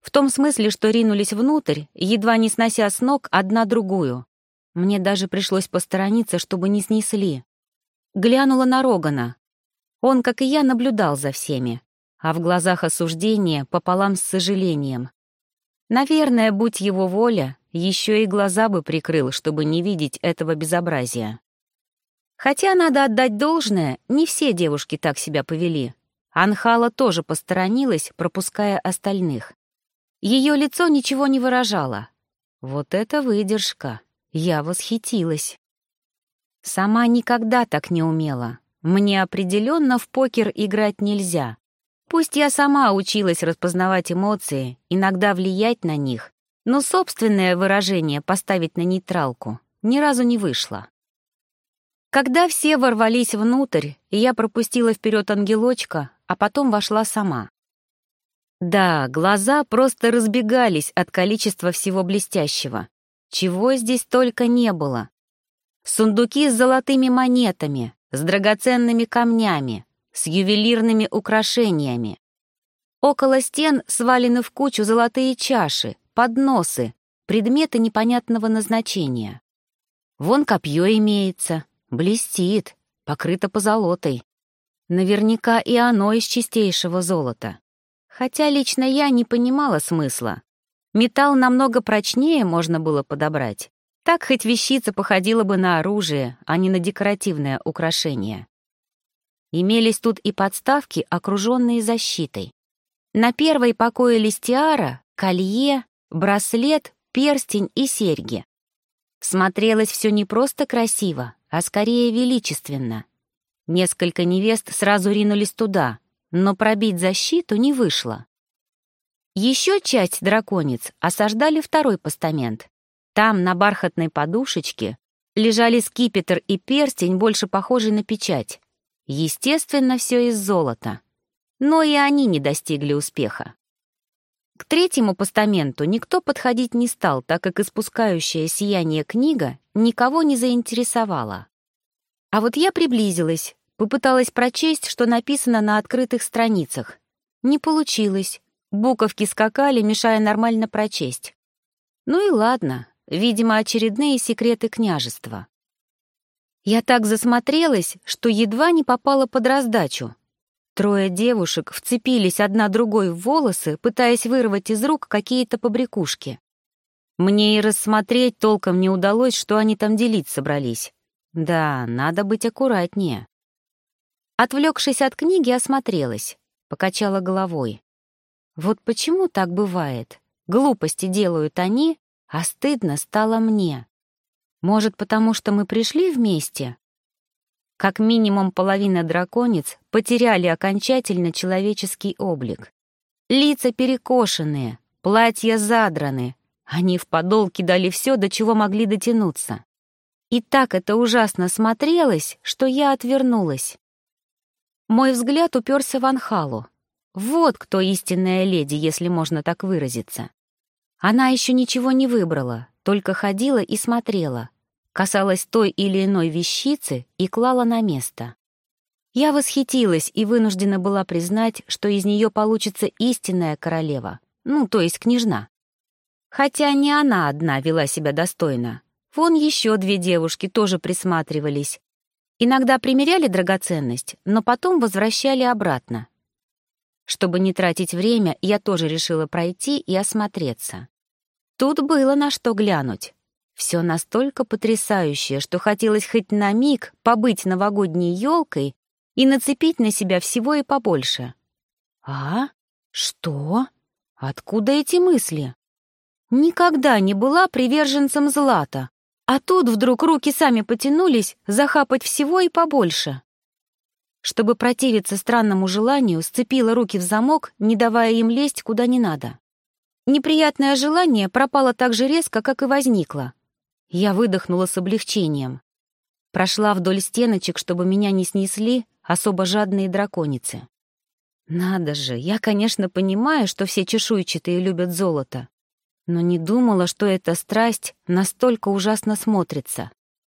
В том смысле, что ринулись внутрь, едва не снося с ног одна другую. Мне даже пришлось посторониться, чтобы не снесли. Глянула на Рогана. Он, как и я, наблюдал за всеми, а в глазах осуждение пополам с сожалением. Наверное, будь его воля, еще и глаза бы прикрыл, чтобы не видеть этого безобразия. Хотя, надо отдать должное, не все девушки так себя повели. Анхала тоже посторонилась, пропуская остальных. Ее лицо ничего не выражало. Вот это выдержка! Я восхитилась. Сама никогда так не умела. Мне определенно в покер играть нельзя. Пусть я сама училась распознавать эмоции, иногда влиять на них, но собственное выражение поставить на нейтралку ни разу не вышло. Когда все ворвались внутрь, я пропустила вперед ангелочка, а потом вошла сама. Да, глаза просто разбегались от количества всего блестящего. Чего здесь только не было. Сундуки с золотыми монетами, с драгоценными камнями, с ювелирными украшениями. Около стен свалены в кучу золотые чаши, подносы, предметы непонятного назначения. Вон копье имеется, блестит, покрыто позолотой. Наверняка и оно из чистейшего золота. Хотя лично я не понимала смысла. Металл намного прочнее можно было подобрать. Так хоть вещица походила бы на оружие, а не на декоративное украшение. Имелись тут и подставки, окруженные защитой. На первой покоились тиара, колье, браслет, перстень и серьги. Смотрелось все не просто красиво, а скорее величественно. Несколько невест сразу ринулись туда, но пробить защиту не вышло. Еще часть драконец осаждали второй постамент. Там, на бархатной подушечке, лежали скипетр и перстень, больше похожий на печать. Естественно, все из золота. Но и они не достигли успеха. К третьему постаменту никто подходить не стал, так как испускающее сияние книга никого не заинтересовала. А вот я приблизилась, попыталась прочесть, что написано на открытых страницах. Не получилось. Буковки скакали, мешая нормально прочесть. Ну и ладно, видимо, очередные секреты княжества. Я так засмотрелась, что едва не попала под раздачу. Трое девушек вцепились одна другой в волосы, пытаясь вырвать из рук какие-то побрякушки. Мне и рассмотреть толком не удалось, что они там делить собрались. Да, надо быть аккуратнее. Отвлекшись от книги, осмотрелась, покачала головой. Вот почему так бывает? Глупости делают они, а стыдно стало мне. Может, потому что мы пришли вместе? Как минимум половина драконец потеряли окончательно человеческий облик. Лица перекошенные, платья задраны. Они в подол кидали все, до чего могли дотянуться. И так это ужасно смотрелось, что я отвернулась. Мой взгляд уперся в Анхалу. Вот кто истинная леди, если можно так выразиться. Она еще ничего не выбрала, только ходила и смотрела, касалась той или иной вещицы и клала на место. Я восхитилась и вынуждена была признать, что из нее получится истинная королева, то есть княжна. Хотя не она одна вела себя достойно. Вон еще две девушки тоже присматривались. Иногда примеряли драгоценность, но потом возвращали обратно. Чтобы не тратить время, я тоже решила пройти и осмотреться. Тут было на что глянуть. Все настолько потрясающее, что хотелось хоть на миг побыть новогодней елкой и нацепить на себя всего и побольше. А? Что? Откуда эти мысли? Никогда не была приверженцем злата, а тут вдруг руки сами потянулись захапать всего и побольше. Чтобы противиться странному желанию, сцепила руки в замок, не давая им лезть куда не надо. Неприятное желание пропало так же резко, как и возникло. Я выдохнула с облегчением. Прошла вдоль стеночек, чтобы меня не снесли особо жадные драконицы. Надо же, я, конечно, понимаю, что все чешуйчатые любят золото, но не думала, что эта страсть настолько ужасно смотрится.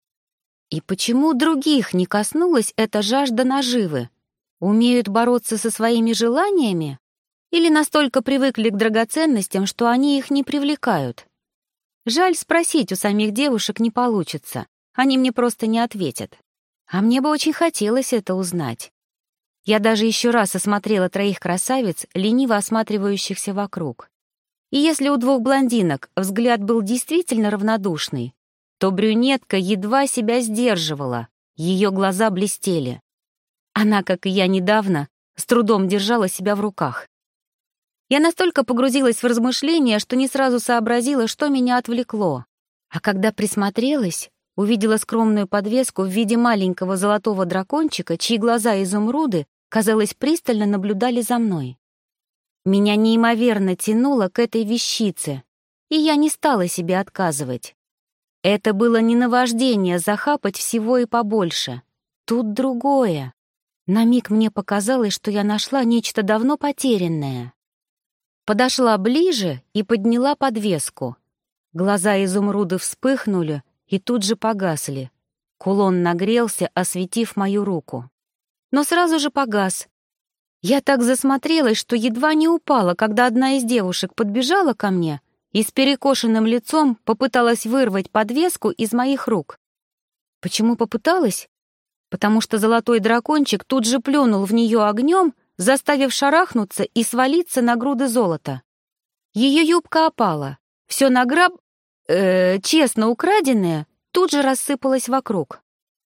И почему других не коснулась эта жажда наживы? Умеют бороться со своими желаниями? Или настолько привыкли к драгоценностям, что они их не привлекают. Жаль, спросить у самих девушек не получится. Они мне просто не ответят. А мне бы очень хотелось это узнать. Я даже еще раз осмотрела 3 красавиц, лениво осматривающихся вокруг. И если у 2 блондинок взгляд был действительно равнодушный, то брюнетка едва себя сдерживала, ее глаза блестели. Она, как и я недавно, с трудом держала себя в руках. Я настолько погрузилась в размышления, что не сразу сообразила, что меня отвлекло. А когда присмотрелась, увидела скромную подвеску в виде маленького золотого дракончика, чьи глаза изумруды, казалось, пристально наблюдали за мной. Меня неимоверно тянуло к этой вещице, и я не стала себе отказывать. Это было не наваждение захапать всего и побольше. Тут другое. На миг мне показалось, что я нашла нечто давно потерянное. Подошла ближе и подняла подвеску. Глаза изумруда вспыхнули и тут же погасли. Кулон нагрелся, осветив мою руку. Но сразу же погас. Я так засмотрелась, что едва не упала, когда одна из девушек подбежала ко мне и с перекошенным лицом попыталась вырвать подвеску из моих рук. Почему попыталась? Потому что золотой дракончик тут же плюнул в нее огнем, заставив шарахнуться и свалиться на груды золота. Ее юбка опала. Все честно украденное тут же рассыпалось вокруг.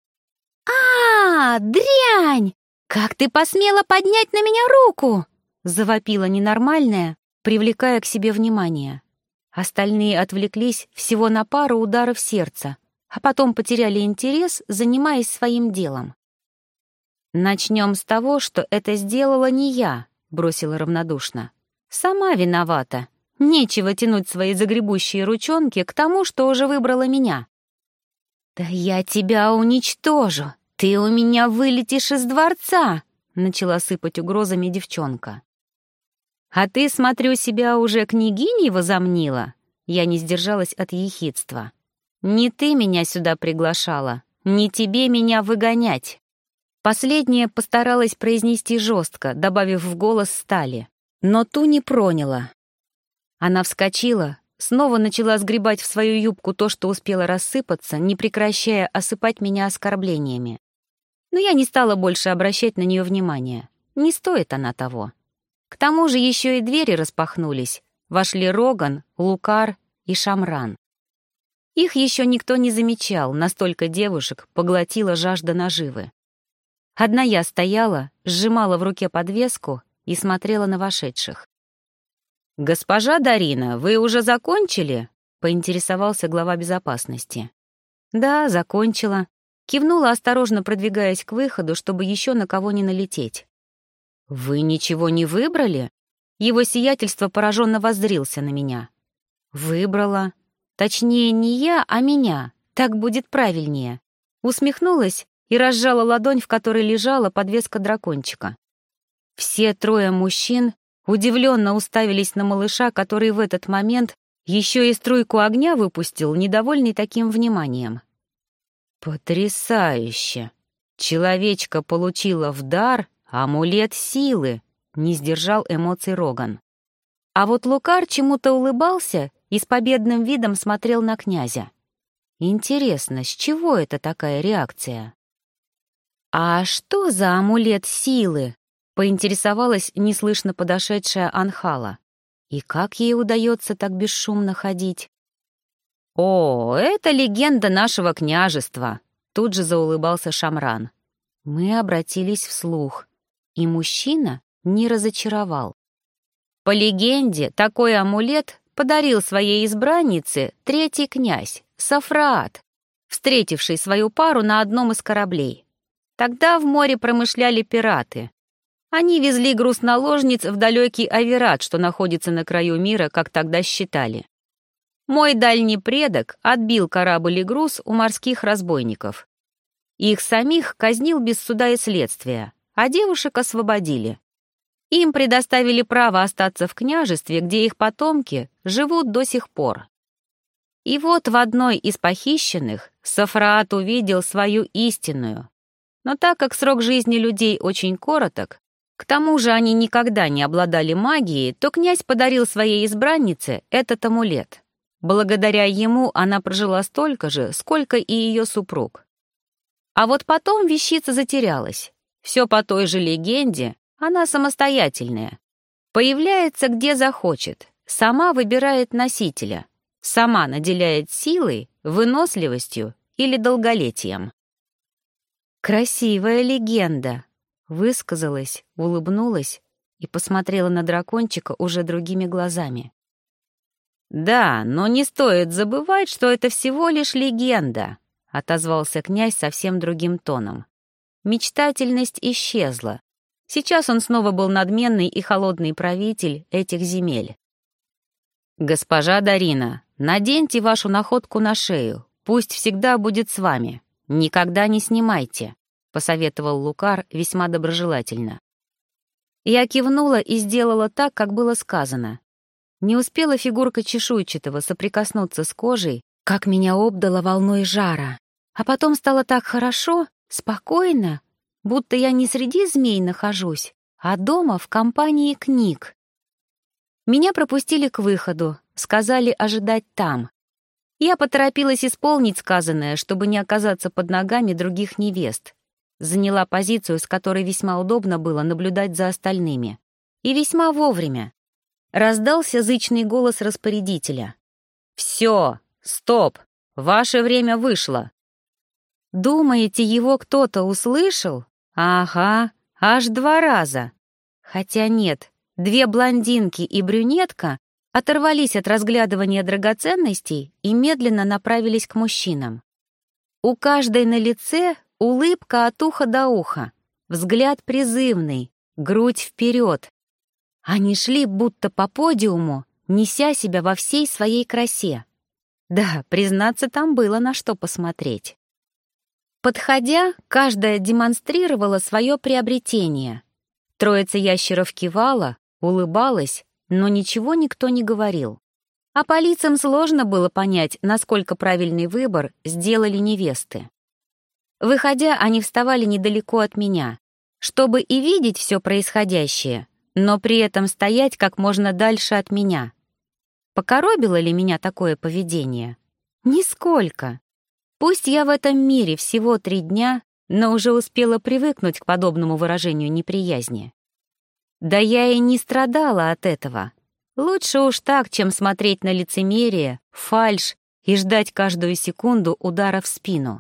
Дрянь! Как ты посмела поднять на меня руку?» — завопила ненормальная, привлекая к себе внимание. Остальные отвлеклись всего на пару ударов сердца, а потом потеряли интерес, занимаясь своим делом. «Начнем с того, что это сделала не я», — бросила равнодушно. «Сама виновата. Нечего тянуть свои загребущие ручонки к тому, что уже выбрала меня». «Да я тебя уничтожу! Ты у меня вылетишь из дворца!» — начала сыпать угрозами девчонка. «А ты, смотрю, себя уже княгиней возомнила?» Я не сдержалась от ехидства. «Не ты меня сюда приглашала, не тебе меня выгонять». Последняя постаралась произнести жестко, добавив в голос стали, но ту не проняла. Она вскочила, снова начала сгребать в свою юбку то, что успело рассыпаться, не прекращая осыпать меня оскорблениями. Но я не стала больше обращать на нее внимания. Не стоит она того. К тому же еще и двери распахнулись. Вошли Роган, Лукар и Шамран. Их еще никто не замечал, настолько девушек поглотила жажда наживы. Одна я стояла, сжимала в руке подвеску и смотрела на вошедших. «Госпожа Дарина, вы уже закончили?» — поинтересовался глава безопасности. «Да, закончила». Кивнула, осторожно продвигаясь к выходу, чтобы еще на кого не налететь. «Вы ничего не выбрали?» Его сиятельство пораженно воззрился на меня. «Выбрала. Точнее, не я, а меня. Так будет правильнее». Усмехнулась и разжала ладонь, в которой лежала подвеска дракончика. Все 3 мужчин удивленно уставились на малыша, который в этот момент еще и струйку огня выпустил, недовольный таким вниманием. «Потрясающе! Человечка получила в дар амулет силы!» — не сдержал эмоций Роган. А вот Лукар чему-то улыбался и с победным видом смотрел на князя. Интересно, с чего это такая реакция? «А что за амулет силы?» — поинтересовалась неслышно подошедшая Анхала. «И как ей удается так бесшумно ходить?» «О, это легенда нашего княжества!» — тут же заулыбался Шамран. Мы обратились вслух, и мужчина не разочаровал. По легенде, такой амулет подарил своей избраннице 3-й князь, Сафраат, встретивший свою пару на одном из кораблей. Тогда в море промышляли пираты. Они везли груз наложниц в далекий Аверат, что находится на краю мира, как тогда считали. Мой дальний предок отбил корабль и груз у морских разбойников. Их самих казнил без суда и следствия, а девушек освободили. Им предоставили право остаться в княжестве, где их потомки живут до сих пор. И вот в одной из похищенных Сафраат увидел свою истинную. Но так как срок жизни людей очень короток, К тому же они никогда не обладали магией, то князь подарил своей избраннице этот амулет. Благодаря ему она прожила столько же, сколько и ее супруг. А вот потом вещица затерялась. Все по той же легенде, она самостоятельная. Появляется где захочет, сама выбирает носителя, сама наделяет силой, выносливостью или долголетием. «Красивая легенда», — высказалась, улыбнулась и посмотрела на дракончика уже другими глазами. «Да, но не стоит забывать, что это всего лишь легенда», — отозвался князь совсем другим тоном. Мечтательность исчезла. Сейчас он снова был надменный и холодный правитель этих земель. «Госпожа Дарина, наденьте вашу находку на шею, пусть всегда будет с вами. Никогда не снимайте», — посоветовал Лукар весьма доброжелательно. Я кивнула и сделала так, как было сказано. Не успела фигурка чешуйчатого соприкоснуться с кожей, как меня обдало волной жара. А потом стало так хорошо, спокойно, будто я не среди змей нахожусь, а дома в компании книг. Меня пропустили к выходу, сказали ожидать там. Я поторопилась исполнить сказанное, чтобы не оказаться под ногами других невест. Заняла позицию, с которой весьма удобно было наблюдать за остальными. И весьма вовремя. Раздался зычный голос распорядителя. «Все, стоп, ваше время вышло». Думаете, его кто-то услышал? Ага, аж 2 раза. Хотя нет, 2 блондинки и брюнетка оторвались от разглядывания драгоценностей и медленно направились к мужчинам. У каждой на лице улыбка от уха до уха, взгляд призывный, грудь вперед. Они шли будто по подиуму, неся себя во всей своей красе. Да, признаться, там было на что посмотреть. Подходя, каждая демонстрировала свое приобретение. Троица ящеров кивала, улыбалась, но ничего никто не говорил. А по лицам сложно было понять, насколько правильный выбор сделали невесты. Выходя, они вставали недалеко от меня, чтобы и видеть все происходящее, но при этом стоять как можно дальше от меня. Покоробило ли меня такое поведение? Нисколько. Пусть я в этом мире всего 3 дня, но уже успела привыкнуть к подобному выражению неприязни. Да я и не страдала от этого. Лучше уж так, чем смотреть на лицемерие, фальшь и ждать каждую секунду удара в спину.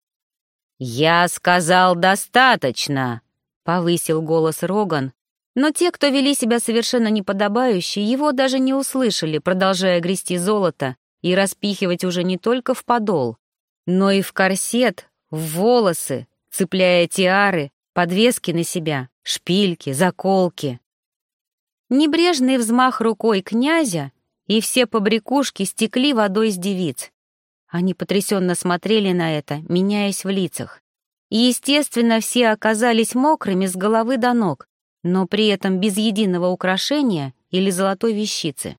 «Я сказал, достаточно!» — повысил голос Роган, но те, кто вели себя совершенно неподобающе, его даже не услышали, продолжая грести золото и распихивать уже не только в подол, но и в корсет, в волосы, цепляя тиары, подвески на себя, шпильки, заколки. Небрежный взмах рукой князя, и все побрякушки стекли водой с девиц. Они потрясенно смотрели на это, меняясь в лицах. И, естественно, все оказались мокрыми с головы до ног, но при этом без единого украшения или золотой вещицы.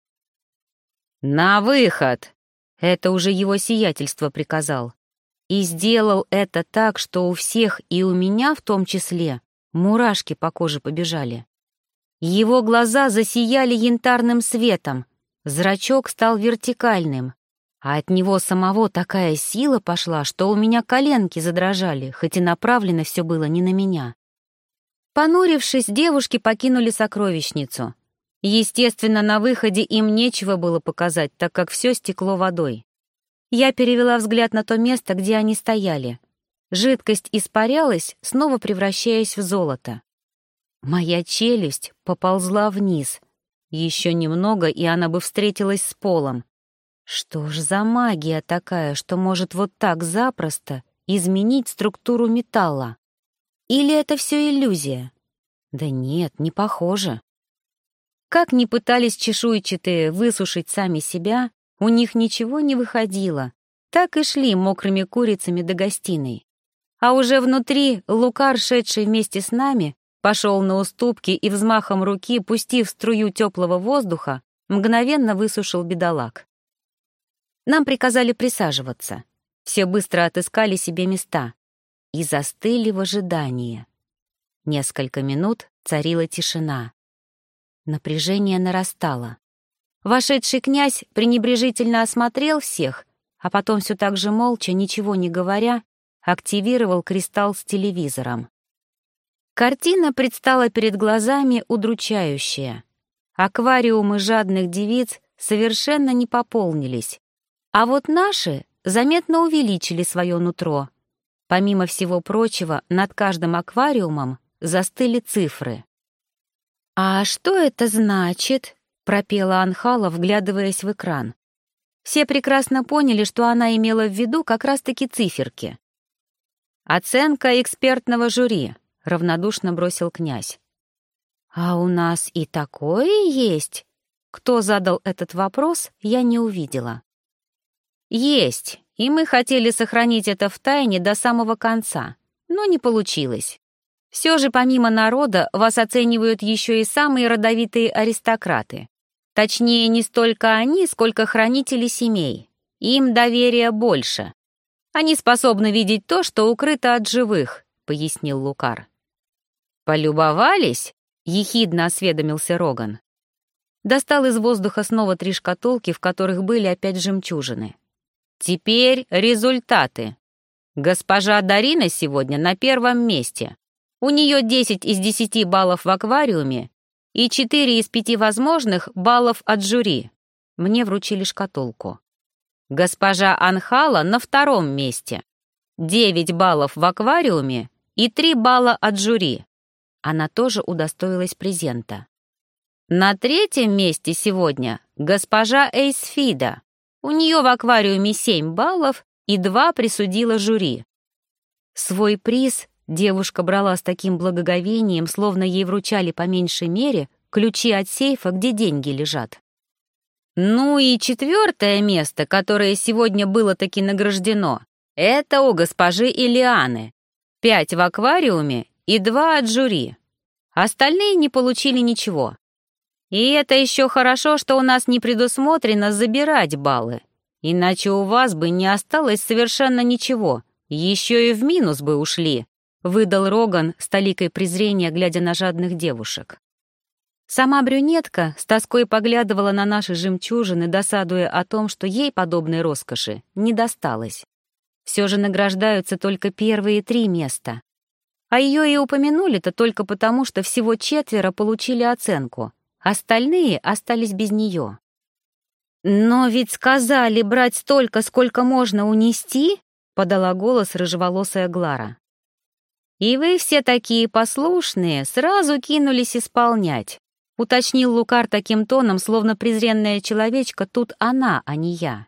«На выход!» — это уже его сиятельство приказал. И сделал это так, что у всех, и у меня в том числе, мурашки по коже побежали. Его глаза засияли янтарным светом, зрачок стал вертикальным, а от него самого такая сила пошла, что у меня коленки задрожали, хоть и направлено все было не на меня. Понурившись, девушки покинули сокровищницу. Естественно, на выходе им нечего было показать, так как все стекло водой. Я перевела взгляд на то место, где они стояли. Жидкость испарялась, снова превращаясь в золото. Моя челюсть поползла вниз. Еще немного, и она бы встретилась с полом. Что ж за магия такая, что может вот так запросто изменить структуру металла? Или это все иллюзия? Да нет, не похоже. Как ни пытались чешуйчатые высушить сами себя, у них ничего не выходило. Так и шли мокрыми курицами до гостиной. А уже внутри Лукар, шедший вместе с нами, пошел на уступки и взмахом руки, пустив струю теплого воздуха, мгновенно высушил бедолаг. Нам приказали присаживаться. Все быстро отыскали себе места и застыли в ожидании. Несколько минут Царила тишина. Напряжение нарастало. Вошедший князь пренебрежительно осмотрел всех, а потом все так же молча, ничего не говоря, активировал кристалл с телевизором. Картина предстала перед глазами удручающая. Аквариумы жадных девиц совершенно не пополнились, а вот наши заметно увеличили свое нутро. Помимо всего прочего, над каждым аквариумом застыли цифры. «А что это значит?» — пропела Анхала, вглядываясь в экран. Все прекрасно поняли, что она имела в виду как раз-таки циферки. «Оценка экспертного жюри», — равнодушно бросил князь. «А у нас и такое есть?» Кто задал этот вопрос, я не увидела. «Есть, и мы хотели сохранить это в тайне до самого конца, но не получилось. Все же помимо народа вас оценивают еще и самые родовитые аристократы. Точнее, не столько они, сколько хранители семей. Им доверия больше. Они способны видеть то, что укрыто от живых», — пояснил Лукар. «Полюбовались?» — ехидно осведомился Роган. Достал из воздуха снова 3 шкатулки, в которых были опять жемчужины. «Теперь результаты. Госпожа Дарина сегодня на 1 месте. У нее 10 из 10 баллов в аквариуме и 4 из 5 возможных баллов от жюри». Мне вручили шкатулку. Госпожа Анхала на 2 месте. 9 баллов в аквариуме и 3 балла от жюри. Она тоже удостоилась презента. На 3 месте сегодня госпожа Эйсфида. У нее в аквариуме 7 баллов и 2 присудила жюри. Свой приз девушка брала с таким благоговением, словно ей вручали по меньшей мере ключи от сейфа, где деньги лежат. Ну и 4 место, которое сегодня было таки награждено, это у госпожи Илианы. 5 в аквариуме и 2 от жюри. Остальные не получили ничего. И это еще хорошо, что у нас не предусмотрено забирать баллы. Иначе у вас бы не осталось совершенно ничего. Еще и в минус бы ушли, выдал Роган с толикой презрения, глядя на жадных девушек. Сама брюнетка с тоской поглядывала на наши жемчужины, досадуя о том, что ей подобной роскоши не досталось. Все же награждаются только первые 3 места. А ее и упомянули-то только потому, что всего 4 получили оценку, остальные остались без нее. «Но ведь сказали брать столько, сколько можно унести», — подала голос рыжеволосая Глара. «И вы все такие послушные, сразу кинулись исполнять», — уточнил Лукар таким тоном, словно презренная человечка тут она, а не я.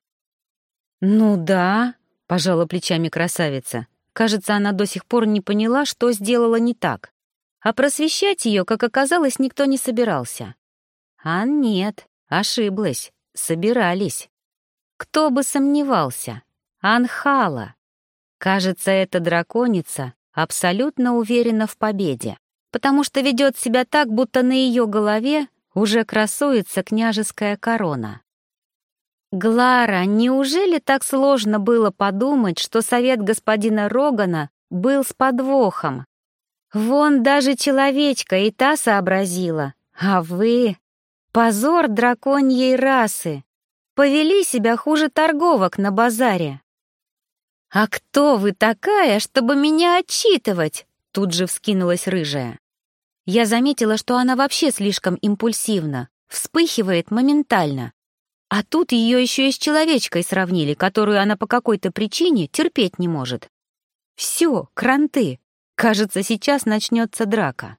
«Ну да», — пожала плечами красавица. Кажется, она до сих пор не поняла, что сделала не так. А просвещать ее, как оказалось, никто не собирался. А нет, ошиблась, собирались. Кто бы сомневался? Анхала. Кажется, эта драконица абсолютно уверена в победе, потому что ведет себя так, будто на ее голове уже красуется княжеская корона. «Глара, неужели так сложно было подумать, что совет господина Рогана был с подвохом? Вон даже человечка и та сообразила, а вы... Позор драконьей расы! Повели себя хуже торговок на базаре!» «А кто вы такая, чтобы меня отчитывать?» Тут же вскинулась рыжая. Я заметила, что она вообще слишком импульсивна, вспыхивает моментально. А тут ее еще и с человечкой сравнили, которую она по какой-то причине терпеть не может. Все, кранты. Кажется, сейчас начнется драка.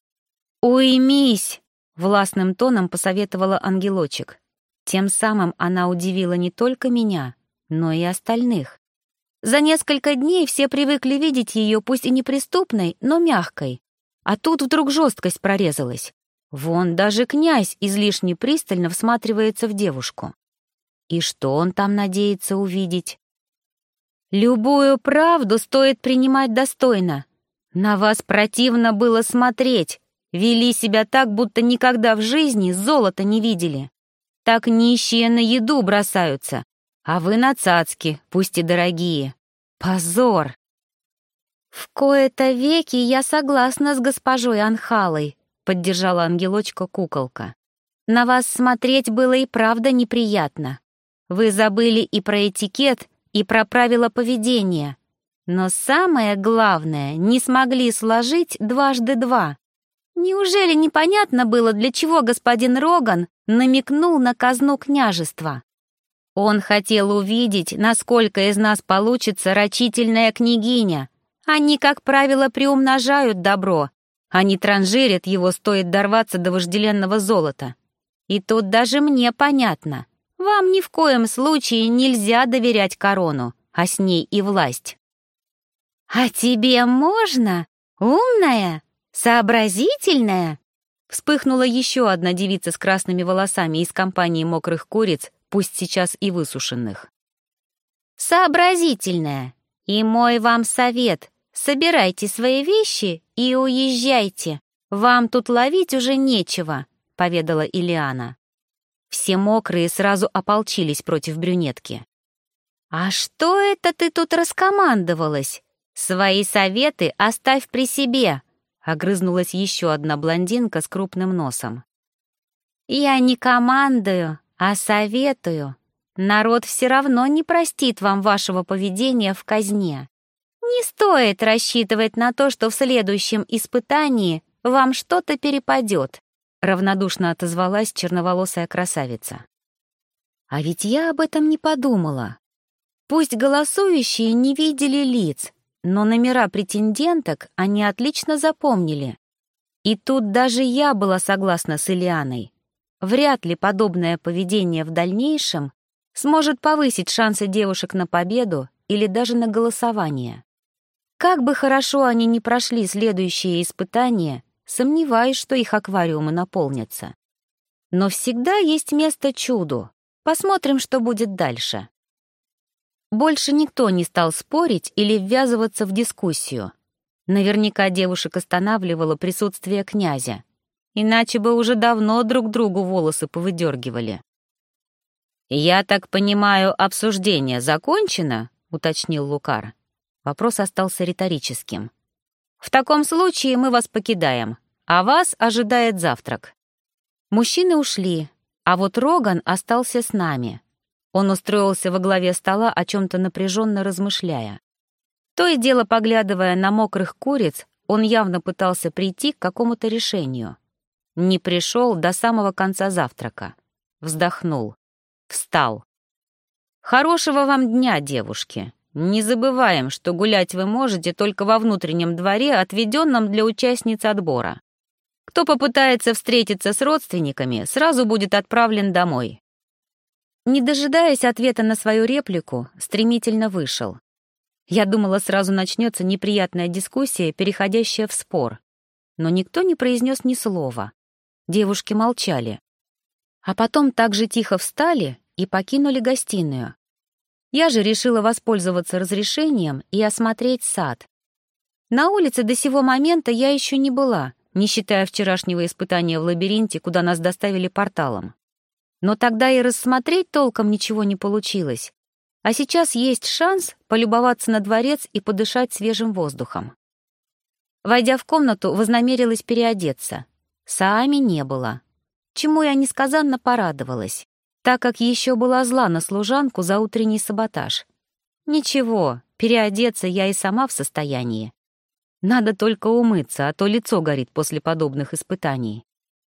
«Уймись!» — властным тоном посоветовала ангелочек. Тем самым она удивила не только меня, но и остальных. За несколько дней все привыкли видеть ее, пусть и неприступной, но мягкой. А тут вдруг жесткость прорезалась. Вон даже князь излишне пристально всматривается в девушку. И что он там надеется увидеть? «Любую правду стоит принимать достойно. На вас противно было смотреть. Вели себя так, будто никогда в жизни золота не видели. Так нищие на еду бросаются, а вы на цацки, пусть и дорогие. Позор!» «В кои-то веки я согласна с госпожой Анхалой», поддержала ангелочка-куколка. «На вас смотреть было и правда неприятно. Вы забыли и про этикет, и про правила поведения. Но самое главное, не смогли сложить 2 × 2. Неужели непонятно было, для чего господин Роган намекнул на казну княжества? Он хотел увидеть, насколько из нас получится рачительная княгиня. Они, как правило, приумножают добро, а не транжирят его, стоит дорваться до вожделенного золота. И тут даже мне понятно. Вам ни в коем случае нельзя доверять корону, а с ней и власть». «А тебе можно, умная, сообразительная?» Вспыхнула еще одна девица с красными волосами из компании мокрых куриц, пусть сейчас и высушенных. «Сообразительная. И мой вам совет. Собирайте свои вещи и уезжайте. Вам тут ловить уже нечего», — поведала Илиана. Все мокрые сразу ополчились против брюнетки. «А что это ты тут раскомандовалась? Свои советы оставь при себе», — огрызнулась еще одна блондинка с крупным носом. «Я не командую, а советую. Народ все равно не простит вам вашего поведения в казне. Не стоит рассчитывать на то, что в следующем испытании вам что-то перепадет», — равнодушно отозвалась черноволосая красавица. А ведь я об этом не подумала. Пусть голосующие не видели лиц, но номера претенденток они отлично запомнили. И тут даже я была согласна с Илианой. Вряд ли подобное поведение в дальнейшем сможет повысить шансы девушек на победу или даже на голосование. Как бы хорошо они ни прошли следующие испытания, сомневаюсь, что их аквариумы наполнятся. Но всегда есть место чуду. Посмотрим, что будет дальше. Больше никто не стал спорить или ввязываться в дискуссию. Наверняка девушек останавливало присутствие князя. Иначе бы уже давно друг другу волосы повыдергивали. «Я так понимаю, обсуждение закончено?» — уточнил Лукар. Вопрос остался риторическим. «В таком случае мы вас покидаем, а вас ожидает завтрак». Мужчины ушли, а вот Роган остался с нами. Он устроился во главе стола, о чем-то напряженно размышляя. То и дело, поглядывая на мокрых куриц, он явно пытался прийти к какому-то решению. Не пришел до самого конца завтрака. Вздохнул. Встал. «Хорошего вам дня, девушки. Не забываем, что гулять вы можете только во внутреннем дворе, отведенном для участниц отбора. Кто попытается встретиться с родственниками, сразу будет отправлен домой». Не дожидаясь ответа на свою реплику, стремительно вышел. Я думала, сразу начнется неприятная дискуссия, переходящая в спор. Но никто не произнес ни слова. Девушки молчали. А потом так же тихо встали и покинули гостиную. Я же решила воспользоваться разрешением и осмотреть сад. На улице до сего момента я еще не была, не считая вчерашнего испытания в лабиринте, куда нас доставили порталом. Но тогда и рассмотреть толком ничего не получилось. А сейчас есть шанс полюбоваться на дворец и подышать свежим воздухом. Войдя в комнату, вознамерилась переодеться. Саами не было. Чему я несказанно порадовалась, так как еще была зла на служанку за утренний саботаж. Ничего, переодеться я и сама в состоянии. Надо только умыться, а то лицо горит после подобных испытаний.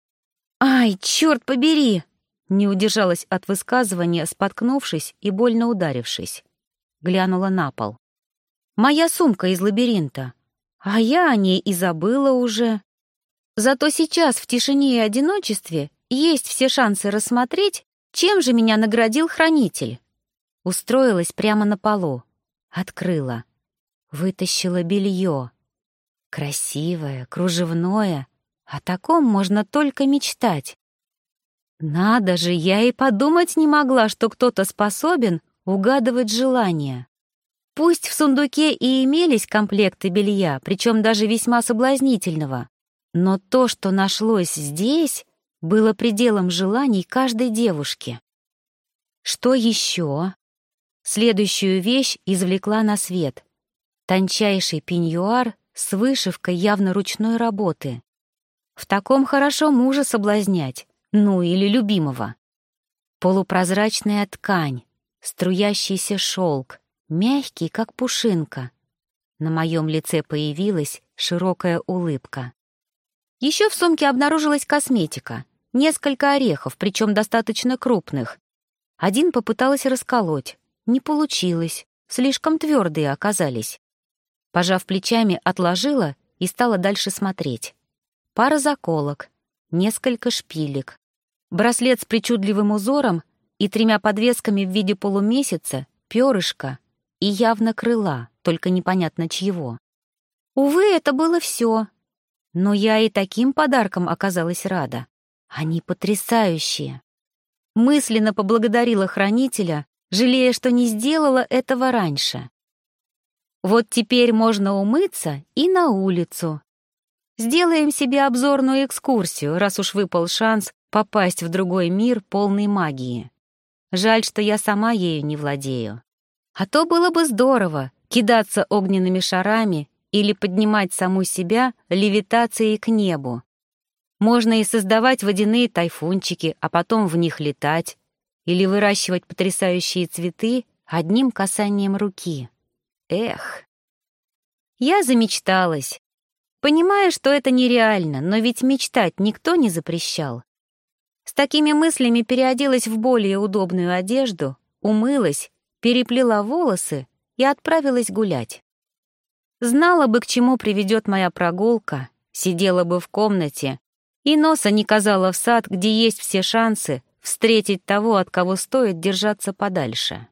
«Ай, черт побери!» Не удержалась от высказывания, споткнувшись и больно ударившись. Глянула на пол. «Моя сумка из лабиринта. А я о ней и забыла уже. Зато сейчас в тишине и одиночестве есть все шансы рассмотреть, чем же меня наградил хранитель». Устроилась прямо на полу. Открыла. Вытащила белье. Красивое, кружевное. О таком можно только мечтать. Надо же, я и подумать не могла, что кто-то способен угадывать желания. Пусть в сундуке и имелись комплекты белья, причем даже весьма соблазнительного, но то, что нашлось здесь, было пределом желаний каждой девушки. Что еще? Следующую вещь извлекла на свет. Тончайший пеньюар с вышивкой явно ручной работы. В таком хорошо мужа соблазнять, ну или любимого. Полупрозрачная ткань, струящийся шелк, мягкий, как пушинка. На моем лице появилась широкая улыбка. Еще в сумке обнаружилась косметика, несколько орехов, причем достаточно крупных. Один попыталась расколоть, не получилось, слишком твердые оказались. Пожав плечами, отложила и стала дальше смотреть. Пара заколок, несколько шпилек, браслет с причудливым узором и 3 подвесками в виде полумесяца, перышка и явно крыла, только непонятно чьего. Увы, это было все. Но я и таким подарком оказалась рада. Они потрясающие. Мысленно поблагодарила хранителя, жалея, что не сделала этого раньше. Вот теперь можно умыться и на улицу. Сделаем себе обзорную экскурсию, раз уж выпал шанс попасть в другой мир полный магии. Жаль, что я сама ею не владею. А то было бы здорово кидаться огненными шарами или поднимать саму себя левитацией к небу. Можно и создавать водяные тайфунчики, а потом в них летать, или выращивать потрясающие цветы одним касанием руки. Эх. Я замечталась. Понимаю, что это нереально, но ведь мечтать никто не запрещал. С такими мыслями переоделась в более удобную одежду, умылась, переплела волосы и отправилась гулять. Знала бы, к чему приведет моя прогулка, сидела бы в комнате и носа не казала в сад, где есть все шансы встретить того, от кого стоит держаться подальше.